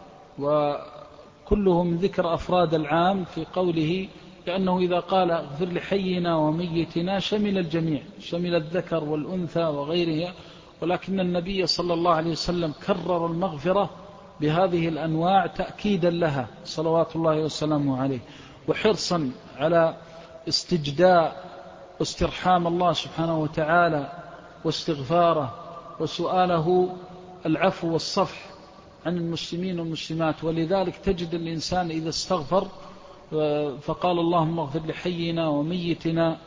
وكله من ذكر أفراد العام في قوله، لأنه إذا قال اغفر لحينا وميتنا شمل الجميع، شمل الذكر والأنثى وغيرها. ولكن النبي صلى الله عليه وسلم كرر المغفرة بهذه الأنواع تأكيدا لها صلوات الله وسلامه عليه، وحرصا على استجداء واسترحام الله سبحانه وتعالى واستغفاره وسؤاله العفو والصفح عن المسلمين والمسلمات. ولذلك تجد الإنسان إذا استغفر فقال اللهم اغفر لحينا وميتنا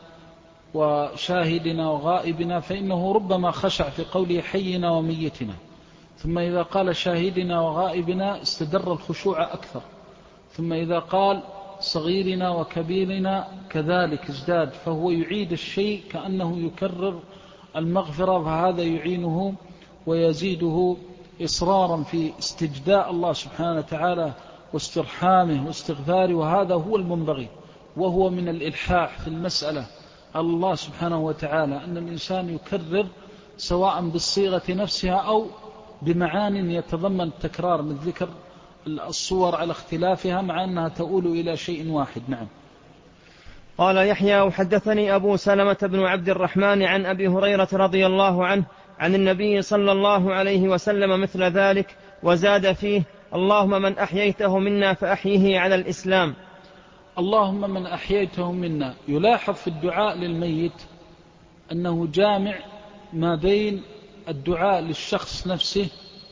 وشاهدنا وغائبنا، فإنه ربما خشع في قوله حينا وميتنا، ثم إذا قال شاهدنا وغائبنا استدر الخشوع أكثر، ثم إذا قال صغيرنا وكبيرنا كذلك ازداد، فهو يعيد الشيء كأنه يكرر المغفرة، فهذا يعينه ويزيده إصرارا في استجداء الله سبحانه وتعالى واسترحامه واستغفاره. وهذا هو المنبغي، وهو من الإلحاح في المسألة على الله سبحانه وتعالى، أن الإنسان يكرر سواء بالصيغة نفسها أو بمعان يتضمن التكرار، من ذكر الصور على اختلافها مع أنها تؤول إلى شيء واحد. نعم. قال يحيى: وحدثني أبو سلمة بن عبد الرحمن عن أبي هريرة رضي الله عنه عن النبي صلى الله عليه وسلم مثل ذلك، وزاد فيه: اللهم من أحييته منا فأحيه على الإسلام. اللهم من أحييته منا. يلاحظ في الدعاء للميت أنه جامع ما بين الدعاء للشخص نفسه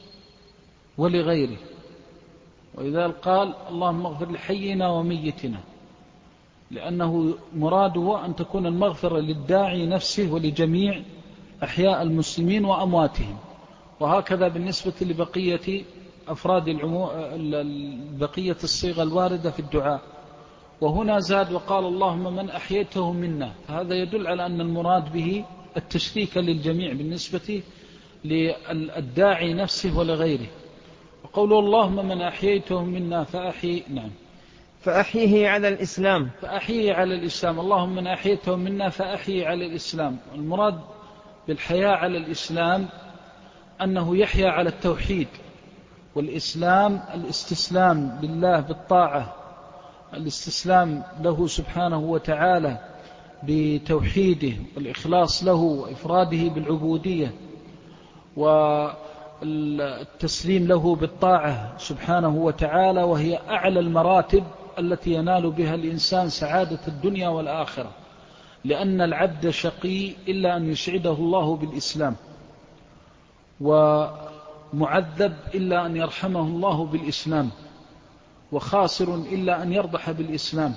ولغيره. وإذا قال اللهم اغفر لحينا وميتنا، لأنه مراده أن تكون المغفرة للداعي نفسه ولجميع أحياء المسلمين وأمواتهم. وهكذا بالنسبة لبقية أفراد بقية الصيغة الواردة في الدعاء. وهنا زاد وقال اللهم من أحييته منا، فهذا يدل على أن المراد به التشريك للجميع بالنسبة للداعي نفسه ولغيره. وقوله اللهم من أحييته منا فأحيي، نعم، فأحيه على الإسلام، فأحيي على الإسلام. اللهم من أحييته منا فأحيي على الإسلام. المراد بالحياة على الإسلام أنه يحيا على التوحيد، والإسلام الاستسلام لله بالطاعة، الاستسلام له سبحانه وتعالى بتوحيده والإخلاص له وإفراده بالعبودية، والتسليم له بالطاعة سبحانه وتعالى، وهي أعلى المراتب التي ينال بها الإنسان سعادة الدنيا والآخرة، لأن العبد شقي إلا أن يسعده الله بالإسلام، ومعذب إلا أن يرحمه الله بالإسلام، وخاسر إلا أن يربح بالإسلام.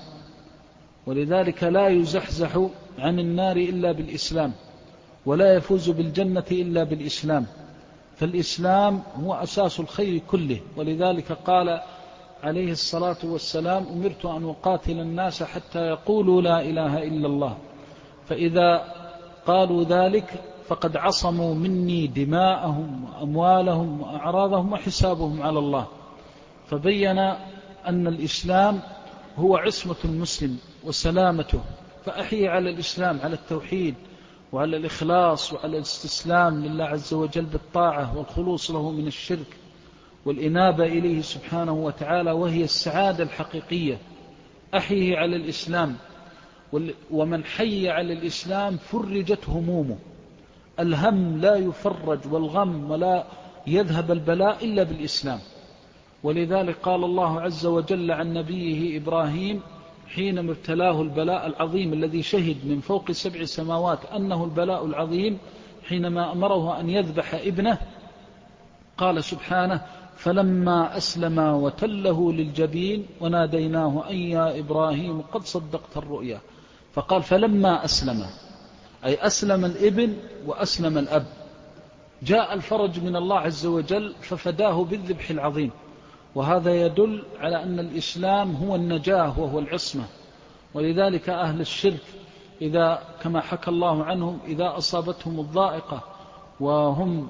ولذلك لا يزحزح عن النار إلا بالإسلام، ولا يفوز بالجنة إلا بالإسلام. فالإسلام هو أساس الخير كله. ولذلك قال عليه الصلاة والسلام أمرت أن أقاتل الناس حتى يقولوا لا إله إلا الله، فإذا قالوا ذلك فقد عصموا مني دماءهم وأموالهم وأعراضهم وحسابهم على الله. فبين أن الإسلام هو عصمة المسلم وسلامته. فأحيي على الإسلام، على التوحيد وعلى الإخلاص وعلى الاستسلام لله عز وجل بالطاعة والخلوص له من الشرك والإنابة إليه سبحانه وتعالى، وهي السعادة الحقيقية. أحيه على الإسلام، ومن حي على الإسلام فرجت همومه. الهم لا يفرج والغم ولا يذهب البلاء إلا بالإسلام. ولذلك قال الله عز وجل عن نبيه إبراهيم حينما ابتلاه البلاء العظيم الذي شهد من فوق 7 سماوات أنه البلاء العظيم، حينما أمره أن يذبح ابنه قال سبحانه فلما أسلم وتله للجبين وناديناه أن يا إبراهيم قد صدقت الرؤيا. فقال فلما أسلم، أي أسلم الابن وأسلم الأب، جاء الفرج من الله عز وجل ففداه بالذبح العظيم. وهذا يدل على أن الإسلام هو النجاة وهو العصمة. ولذلك أهل الشرك إذا كما حكى الله عنهم إذا أصابتهم الضائقة وهم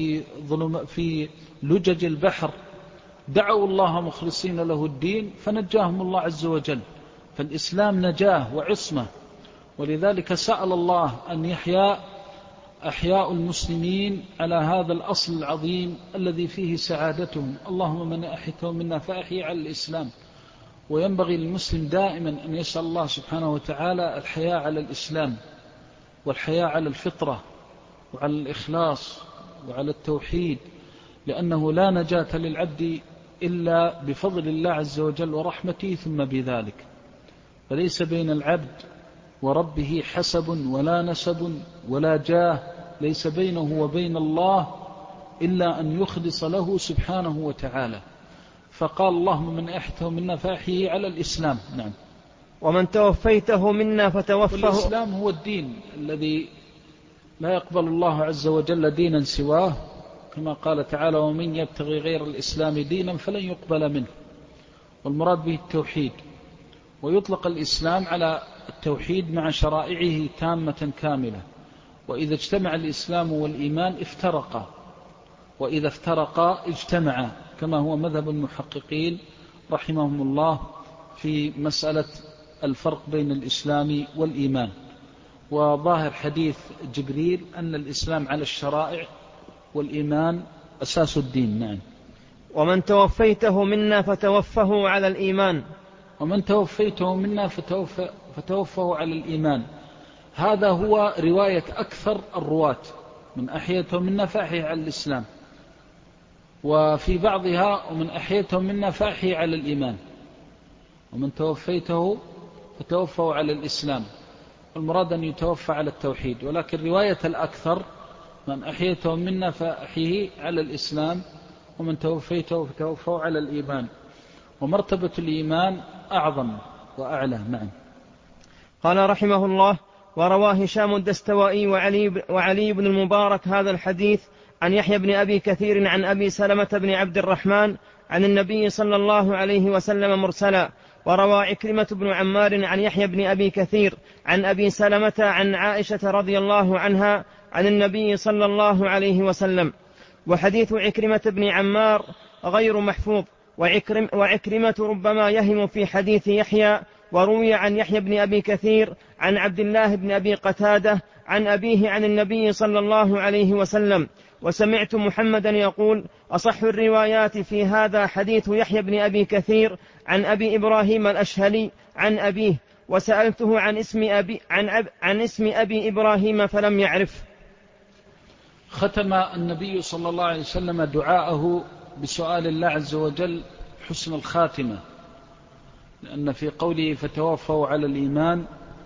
في لجج البحر دعوا الله مخلصين له الدين فنجاهم الله عز وجل. فالإسلام نجاة وعصمة. ولذلك سأل الله أن يحيا أحياء المسلمين على هذا الأصل العظيم الذي فيه سعادتهم. اللهم من أحيته منا فأحيي على الإسلام. وينبغي للمسلم دائما أن يسأل الله سبحانه وتعالى الحياة على الإسلام، والحياة على الفطرة وعلى الإخلاص وعلى التوحيد، لأنه لا نجاة للعبد إلا بفضل الله عز وجل ورحمته ثم بذلك. فليس بين العبد وربه حسب ولا نسب ولا جاه، ليس بينه وبين الله إلا أن يخلص له سبحانه وتعالى. فقال اللهم من أحيته منا فأحيه على الإسلام. نعم. ومن توفيته منا فتوفه. والإسلام هو الدين الذي لا يقبل الله عز وجل دينا سواه، كما قال تعالى ومن يبتغي غير الإسلام دينا فلن يقبل منه. والمراد به التوحيد. ويطلق الإسلام على التوحيد مع شرائعه تامة كاملة. وإذا اجتمع الإسلام والإيمان افترقا، وإذا افترقا اجتمعا، كما هو مذهب المحققين رحمهم الله في مسألة الفرق بين الإسلام والإيمان. وظاهر حديث جبريل أن الإسلام على الشرائع والإيمان أساس الدين. نعم. ومن توفيته منا فتوفه على الإيمان. ومن توفيته منا فتوفه على الإيمان. هذا هو رواية أكثر الرواة، من أحيته منا فأحيه على الإسلام. وفي بعضها ومن أحيته منا فأحيه على الإيمان، ومن توفيته فتوفه على الإسلام. المراد أن يتوفى على التوحيد. ولكن رواية الأكثر من أحيته منا فأحيه على الإسلام، ومن توفيته فتوفه على الإيمان. ومرتبة الإيمان أعظم وأعلى. معا. قال رحمه الله وروى هشام الدستوائي وعلي بن المبارك هذا الحديث عن يحيى بن أبي كثير عن أبي سلمة بن عبد الرحمن عن النبي صلى الله عليه وسلم مرسلا وروى عكرمة بن عمار عن يحيى بن أبي كثير عن أبي سلمة عن عائشة رضي الله عنها عن النبي صلى الله عليه وسلم. وحديث عكرمة بن عمار غير محفوظ، وعكرمة ربما يهم في حديث يحيى. وروي عن يحيى بن أبي كثير عن عبد الله بن أبي قتادة عن أبيه عن النبي صلى الله عليه وسلم. وسمعت محمدا يقول: أصح الروايات في هذا حديث يحيى بن أبي كثير عن أبي إبراهيم الأشهلي عن أبيه، وسألته عن اسم أبي إبراهيم فلم يعرف. ختم النبي صلى الله عليه وسلم دعاءه بسؤال الله عز وجل حسن الخاتمة، لأن في قوله فتوفوا على الإيمان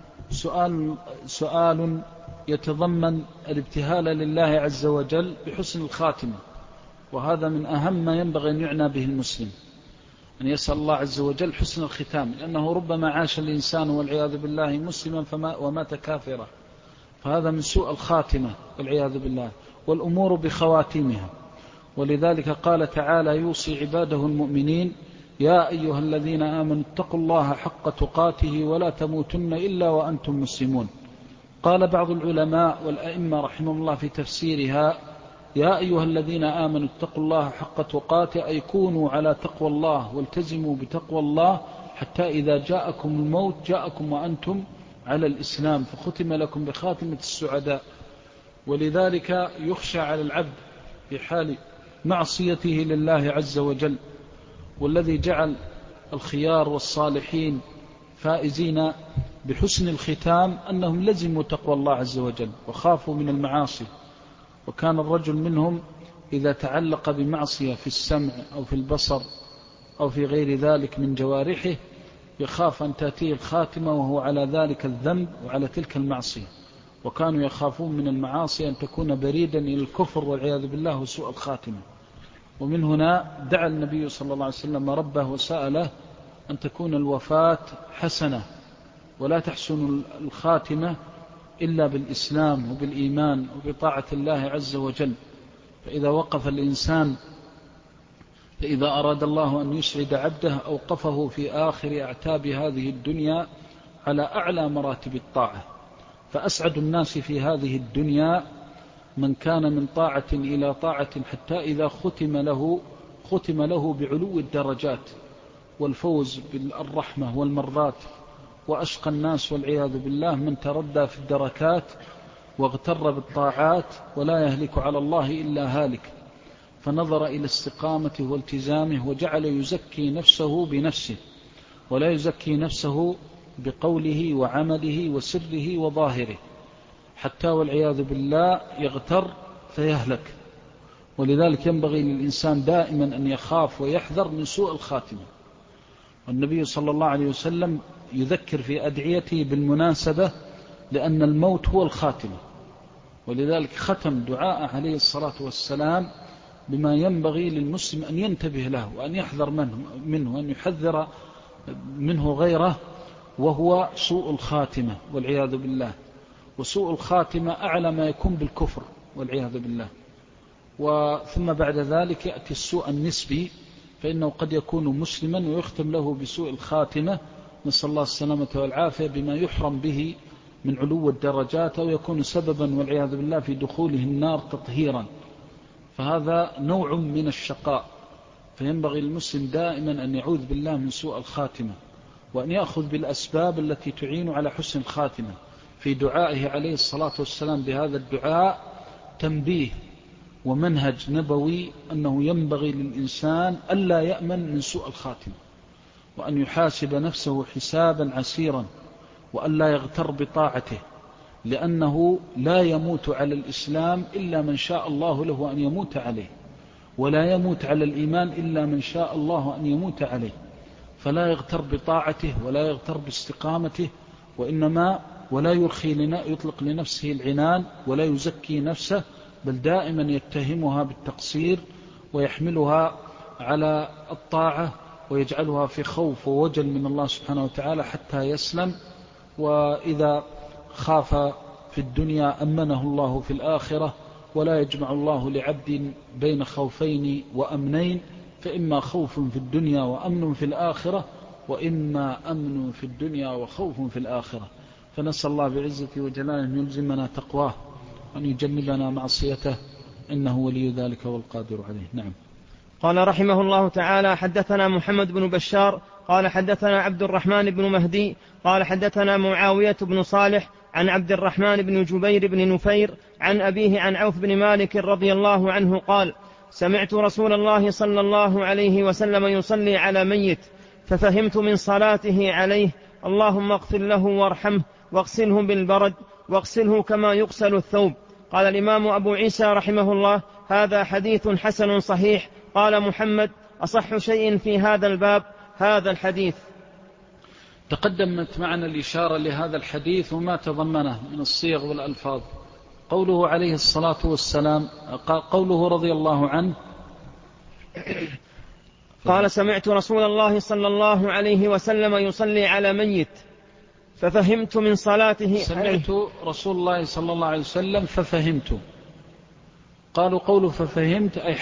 سؤال يتضمن الابتهال لله عز وجل بحسن الخاتمة، وهذا من أهم ما ينبغي أن يعنى به المسلم، أن يسأل الله عز وجل حسن الختام، لأنه ربما عاش الإنسان والعياذ بالله مسلما ومات كافرا، فهذا من سوء الخاتمة والعياذ بالله، والأمور بخواتيمها. ولذلك قال تعالى يوصي عباده المؤمنين: يا أيها الذين آمنوا اتقوا الله حق تقاته ولا تموتن إلا وأنتم مسلمون. قال بعض العلماء والأئمة رحمه الله في تفسيرها: يا أيها الذين آمنوا اتقوا الله حق تقاته، أي كونوا على تقوى الله والتزموا بتقوى الله حتى إذا جاءكم الموت جاءكم وأنتم على الإسلام، فختم لكم بخاتمة السعداء. ولذلك يخشى على العبد في حال معصيته لله عز وجل، والذي جعل الخيار والصالحين فائزين بحسن الختام أنهم لزموا تقوى الله عز وجل وخافوا من المعاصي. وكان الرجل منهم إذا تعلق بمعصية في السمع أو في البصر أو في غير ذلك من جوارحه يخاف أن تأتيه الخاتمة وهو على ذلك الذنب وعلى تلك المعصية، وكانوا يخافون من المعاصي أن تكون بريدا إلى الكفر والعياذ بالله وسوء الخاتمة. ومن هنا دعا النبي صلى الله عليه وسلم ربه وسأله أن تكون الوفاة حسنة، ولا تحسن الخاتمة إلا بالإسلام وبالإيمان وبطاعة الله عز وجل. فإذا وقف الإنسان، فإذا أراد الله أن يسعد عبده أوقفه في آخر أعتاب هذه الدنيا على أعلى مراتب الطاعة. فأسعد الناس في هذه الدنيا من كان من طاعة إلى طاعة حتى إذا ختم له بعلو الدرجات والفوز بالرحمة والمرضات. وأشقى الناس والعياذ بالله من تردى في الدركات واغتر بالطاعات ولا يهلك على الله إلا هالك، فنظر إلى استقامته والتزامه وجعل يزكي نفسه بنفسه، ولا يزكي نفسه بقوله وعمله وسره وظاهره، حتى والعياذ بالله يغتر فيهلك. ولذلك ينبغي للإنسان دائما أن يخاف ويحذر من سوء الخاتمة. والنبي صلى الله عليه وسلم يذكر في أدعيته بالمناسبة، لأن الموت هو الخاتمة، ولذلك ختم دعاء عليه الصلاة والسلام بما ينبغي للمسلم أن ينتبه له وأن يحذر منه وأن يحذر منه غيره، وهو سوء الخاتمة والعياذ بالله. وسوء الخاتمة أعلى ما يكون بالكفر والعياذ بالله. ثم بعد ذلك يأتي السوء النسبي، فإنه قد يكون مسلما ويختم له بسوء الخاتمة، نسأل الله السلامة والعافية، بما يحرم به من علو الدرجات، أو يكون سببا والعياذ بالله في دخوله النار تطهيرا. فهذا نوع من الشقاء. فينبغي المسلم دائما أن يعوذ بالله من سوء الخاتمة، وأن يأخذ بالأسباب التي تعين على حسن الخاتمة. في دعائه عليه الصلاة والسلام بهذا الدعاء تنبيه ومنهج نبوي أنه ينبغي للإنسان ألا يأمن من سوء الخاتمة، وأن يحاسب نفسه حسابا عسيرا، وألا يغتر بطاعته، لأنه لا يموت على الإسلام إلا من شاء الله له أن يموت عليه، ولا يموت على الإيمان إلا من شاء الله أن يموت عليه. فلا يغتر بطاعته ولا يغتر باستقامته، وإنما ولا يطلق لنفسه العنان ولا يزكي نفسه، بل دائما يتهمها بالتقصير ويحملها على الطاعة ويجعلها في خوف ووجل من الله سبحانه وتعالى حتى يسلم. وإذا خاف في الدنيا أمنه الله في الآخرة، ولا يجمع الله لعبد بين خوفين وأمنين، فإما خوف في الدنيا وأمن في الآخرة، وإما أمن في الدنيا وخوف في الآخرة. فنسأل الله بعزته وجلاله أن يلزمنا تقواه وأن يجنبنا معصيته، إنه ولي ذلك والقادر عليه. نعم. قال رحمه الله تعالى: حدثنا محمد بن بشار قال حدثنا عبد الرحمن بن مهدي قال حدثنا معاوية بن صالح عن عبد الرحمن بن جبير بن نفير عن أبيه عن عوف بن مالك رضي الله عنه قال: سمعت رسول الله صلى الله عليه وسلم يصلي على ميت، ففهمت من صلاته عليه: اللهم اغفر له وارحمه واغسله بالبرد واغسله كما يغسل الثوب. قال الإمام أبو عيسى رحمه الله: هذا حديث حسن صحيح. قال محمد: أصح شيء في هذا الباب هذا الحديث. تقدمت معنا الإشارة لهذا الحديث وما تضمنه من الصيغ والألفاظ. قوله عليه الصلاة والسلام، قوله رضي الله عنه قال: سمعت رسول الله صلى الله عليه وسلم يصلي على ميت، ففهمت من صلاته سمعت رسول الله صلى الله عليه وسلم ففهمت. قالوا قوله ففهمت أي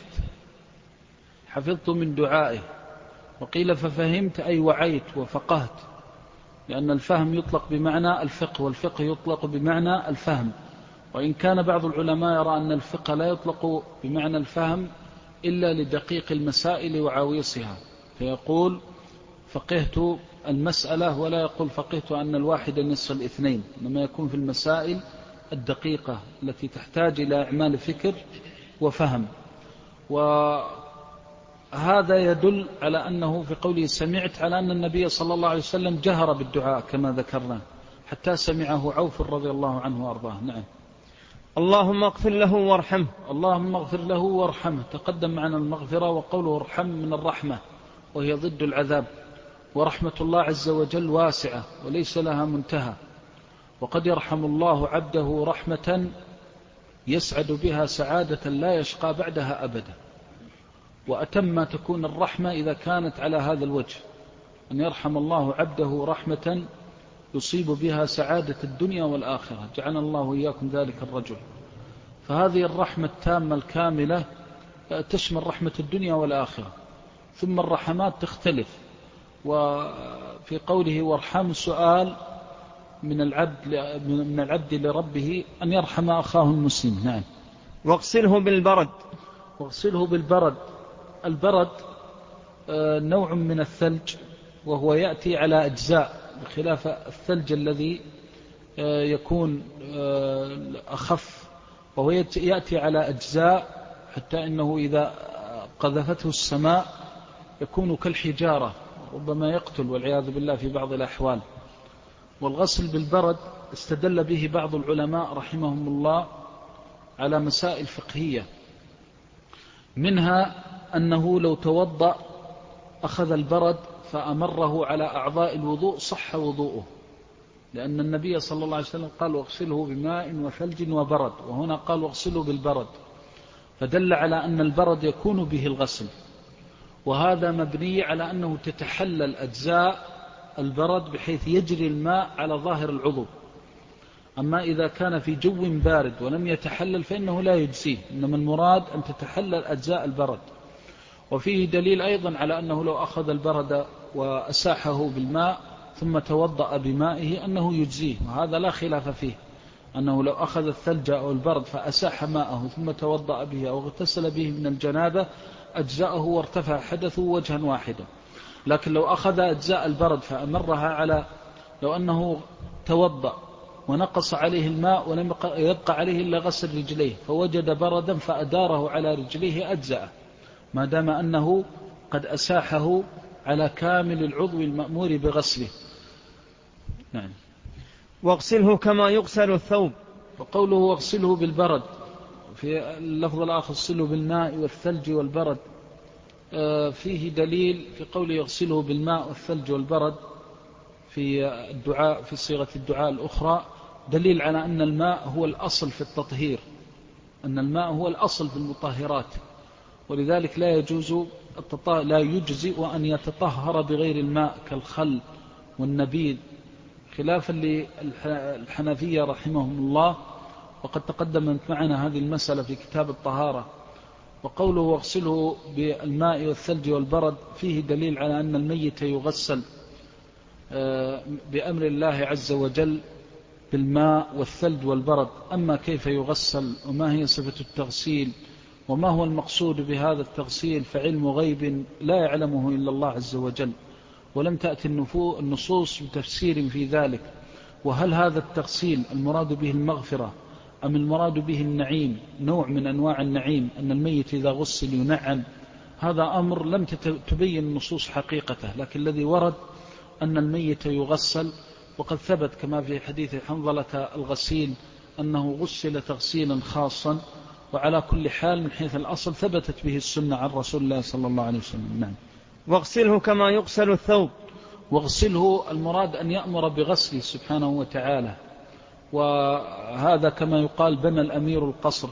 حفظت من دعائه، وقيل ففهمت أي وعيت وفقهت، لأن الفهم يطلق بمعنى الفقه، والفقه يطلق بمعنى الفهم. وإن كان بعض العلماء يرى أن الفقه لا يطلق بمعنى الفهم إلا لدقيق المسائل وعويصها، فيقول فقهت المسألة، ولا يقول فقهت أن الواحد نصف الاثنين، إنما يكون في المسائل الدقيقة التي تحتاج إلى إعمال فكر وفهم. وهذا يدل على أنه في قوله سمعت على أن النبي صلى الله عليه وسلم جهر بالدعاء كما ذكرنا حتى سمعه عوف رضي الله عنه وأرضاه. نعم. اللهم اغفر له وارحمه. اللهم اغفر له وارحمه، تقدم معنا المغفرة، وقوله ارحم من الرحمة وهي ضد العذاب. ورحمة الله عز وجل واسعة وليس لها منتهى، وقد يرحم الله عبده رحمة يسعد بها سعادة لا يشقى بعدها أبدا. وأتم ما تكون الرحمة إذا كانت على هذا الوجه، أن يرحم الله عبده رحمة يصيب بها سعادة الدنيا والآخرة. جعلنا الله وإياكم ذلك الرجل. فهذه الرحمة التامة الكاملة تشمل رحمة الدنيا والآخرة. ثم الرحمات تختلف، وفي قوله وارحم سؤال من العبد لربه أن يرحم أخاه المسلم. نعم. واغسله بالبرد. واغسله بالبرد. البرد نوع من الثلج، وهو يأتي على أجزاء بخلاف الثلج الذي يكون أخف، وهو يأتي على أجزاء حتى إنه إذا قذفته السماء يكون كالحجارة، ربما يقتل والعياذ بالله في بعض الأحوال. والغسل بالبرد استدل به بعض العلماء رحمهم الله على مسائل فقهية، منها أنه لو توضأ أخذ البرد فأمره على أعضاء الوضوء صح وضوءه، لأن النبي صلى الله عليه وسلم قال واغسله بماء وثلج وبرد، وهنا قال واغسله بالبرد، فدل على أن البرد يكون به الغسل. وهذا مبني على أنه تتحلل أجزاء البرد بحيث يجري الماء على ظاهر العضو. أما إذا كان في جو بارد ولم يتحلل فإنه لا يجزيه، إنما المراد أن تتحلل أجزاء البرد. وفيه دليل أيضا على أنه لو أخذ البرد وأساحه بالماء ثم توضأ بمائه أنه يجزيه، وهذا لا خلاف فيه، أنه لو أخذ الثلج أو البرد فأساح ماءه ثم توضأ به أو اغتسل به من الجنابة أجزاءه وارتفع حدثه وجها واحدا. لكن لو أخذ أجزاء البرد فأمرها على، لو أنه توضأ ونقص عليه الماء ولم يبقى عليه إلا غسل رجليه فوجد بردا فأداره على رجليه أجزاءه، ما دام أنه قد أساحه على كامل العضو المأمور بغسله. نعم. واغسله كما يغسل الثوب. وقوله واغسله بالبرد، في اللفظ الآخر اغسله بالماء والثلج والبرد، فيه دليل في قوله يغسله بالماء والثلج والبرد في الدعاء، في صيغة الدعاء الأخرى، دليل على أن الماء هو الأصل في التطهير، أن الماء هو الأصل في المطهرات، ولذلك لا يجزئ أن يتطهر بغير الماء كالخل والنبيذ، خلافا للحنفية رحمهم الله. وقد تقدمت معنا هذه المسألة في كتاب الطهارة، وقوله واغسله بالماء والثلج والبرد فيه دليل على أن الميت يغسل بأمر الله عز وجل بالماء والثلج والبرد. أما كيف يغسل وما هي صفة التغسيل وما هو المقصود بهذا التغسيل فعلم غيب لا يعلمه إلا الله عز وجل، ولم تأتي النصوص بتفسير في ذلك. وهل هذا التغسيل المراد به المغفرة أم المراد به النعيم، نوع من أنواع النعيم أن الميت إذا غسل ينعم، هذا أمر لم تبين النصوص حقيقته، لكن الذي ورد أن الميت يغسل، وقد ثبت كما في حديث حنظلة الغسيل أنه غسل تغسيلا خاصا. وعلى كل حال من حيث الأصل ثبتت به السنة عن رسول الله صلى الله عليه وسلم. نعم. واغسله كما يغسل الثوب. واغسله المراد أن يأمر بغسله سبحانه وتعالى، وهذا كما يقال بنى الأمير القصر.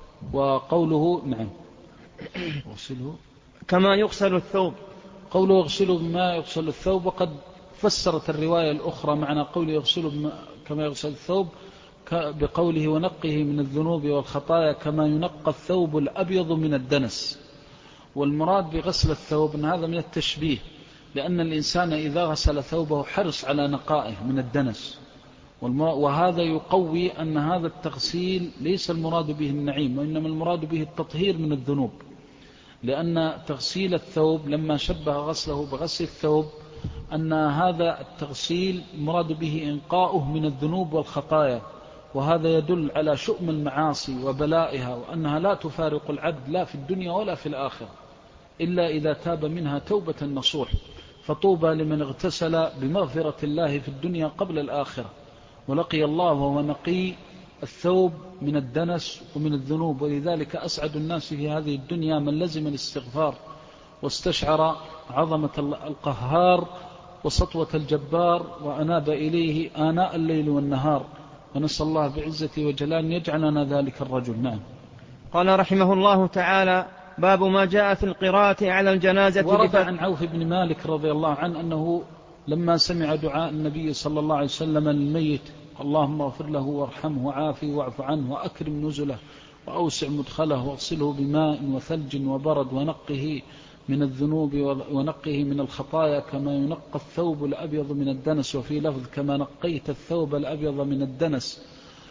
وقوله نعم واغسله كما يغسل الثوب، قوله يغسله بما يغسل الثوب، وقد فسرت الرواية الأخرى معنى قوله يغسله كما يغسل الثوب بقوله ونقه من الذنوب والخطايا كما ينقى الثوب الأبيض من الدنس. والمراد بغسل الثوب أن هذا من التشبيه، لأن الإنسان إذا غسل ثوبه حرص على نقائه من الدنس، وهذا يقوي أن هذا التغسيل ليس المراد به النعيم، وإنما المراد به التطهير من الذنوب، لأن تغسيل الثوب لما شبه غسله بغسل الثوب أن هذا التغسيل مراد به إنقاؤه من الذنوب والخطايا، وهذا يدل على شؤم المعاصي وبلائها، وأنها لا تفارق العبد لا في الدنيا ولا في الآخرة إلا إذا تاب منها توبة نصوح. فطوبى لمن اغتسل بمغفرة الله في الدنيا قبل الآخرة ولقي الله وهو نقي الثوب من الدنس ومن الذنوب. ولذلك أسعد الناس في هذه الدنيا من لزم الاستغفار واستشعر عظمة القهار وسطوة الجبار وأناب إليه آناء الليل والنهار، ونسأل الله بعزته وجلال يجعلنا ذلك الرجل. نعم. قال رحمه الله تعالى: باب ما جاء في القراءة على الجنازة. ورد عن عوف بن مالك رضي الله عنه أنه لما سمع دعاء النبي صلى الله عليه وسلم للميت اللهم اغفر له وارحمه وعافه واعف عنه وأكرم نزله وأوسع مدخله واغسله بماء وثلج وبرد ونقه من الذنوب ونقه من الخطايا كما ينقى الثوب الأبيض من الدنس، وفي لفظ كما نقيت الثوب الأبيض من الدنس،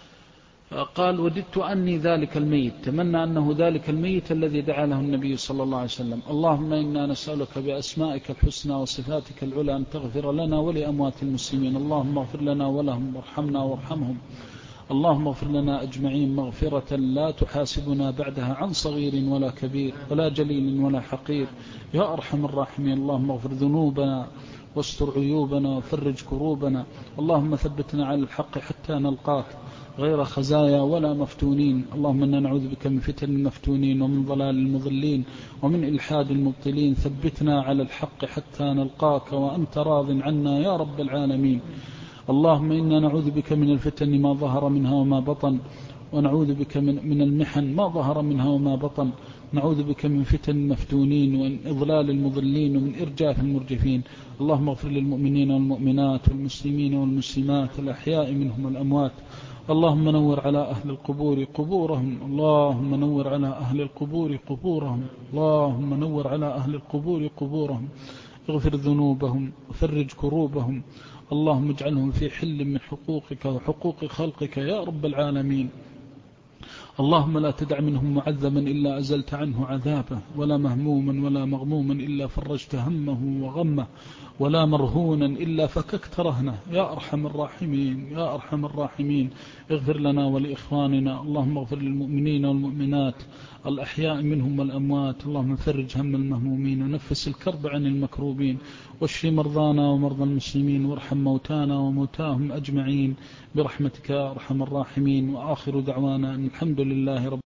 قال وددت أني ذلك الميت، تمنى أنه ذلك الميت الذي دعا له النبي صلى الله عليه وسلم. اللهم إنا نسألك بأسمائك الحسنى وصفاتك العلى أن تغفر لنا ولأموات المسلمين، اللهم اغفر لنا ولهم وارحمنا وارحمهم، اللهم اغفر لنا أجمعين مغفرة لا تحاسبنا بعدها عن صغير ولا كبير ولا جليل ولا حقير يا أرحم الراحمين. اللهم اغفر ذنوبنا واستر عيوبنا وفرج كروبنا، اللهم ثبتنا على الحق حتى نلقاك غير خزايا ولا مفتونين. اللهم إنا نعوذ بك من فتن المفتونين ومن ضلال المضلين ومن إلحاد المبطلين، ثبتنا على الحق حتى نلقاك وأنت راض عنا يا رب العالمين. اللهم إنا نعوذ بك من الفتن ما ظهر منها وما بطن، ونعوذ بك من المحن ما ظهر منها وما بطن، نعوذ بك من فتن المفتونين ومن إضلال المضلين ومن إرجاف المرجفين. اللهم اغفر للمؤمنين والمؤمنات والمسلمين والمسلمات الأحياء منهم والأموات. اللهم نور على أهل القبور قبورهم، اللهم نور على أهل القبور قبورهم، اللهم نور على أهل القبور قبورهم، اغفر ذنوبهم وفرج كروبهم، اللهم اجعلهم في حل من حقوقك وحقوق خلقك يا رب العالمين. اللهم لا تدع منهم معذبا إلا أزلت عنه عذابه، ولا مهموما ولا مغموما إلا فرجت همه وغمه، ولا مرهونا إلا فككت رهنه يا أرحم الراحمين يا أرحم الراحمين. اغفر لنا ولإخواننا، اللهم اغفر للمؤمنين والمؤمنات الأحياء منهم والأموات، اللهم فرج هم المهمومين ونفس الكرب عن المكروبين، واشف مرضانا ومرضى المسلمين، وارحم موتانا وموتاهم أجمعين برحمتك يا أرحم الراحمين. وآخر دعوانا أن الحمد لله رب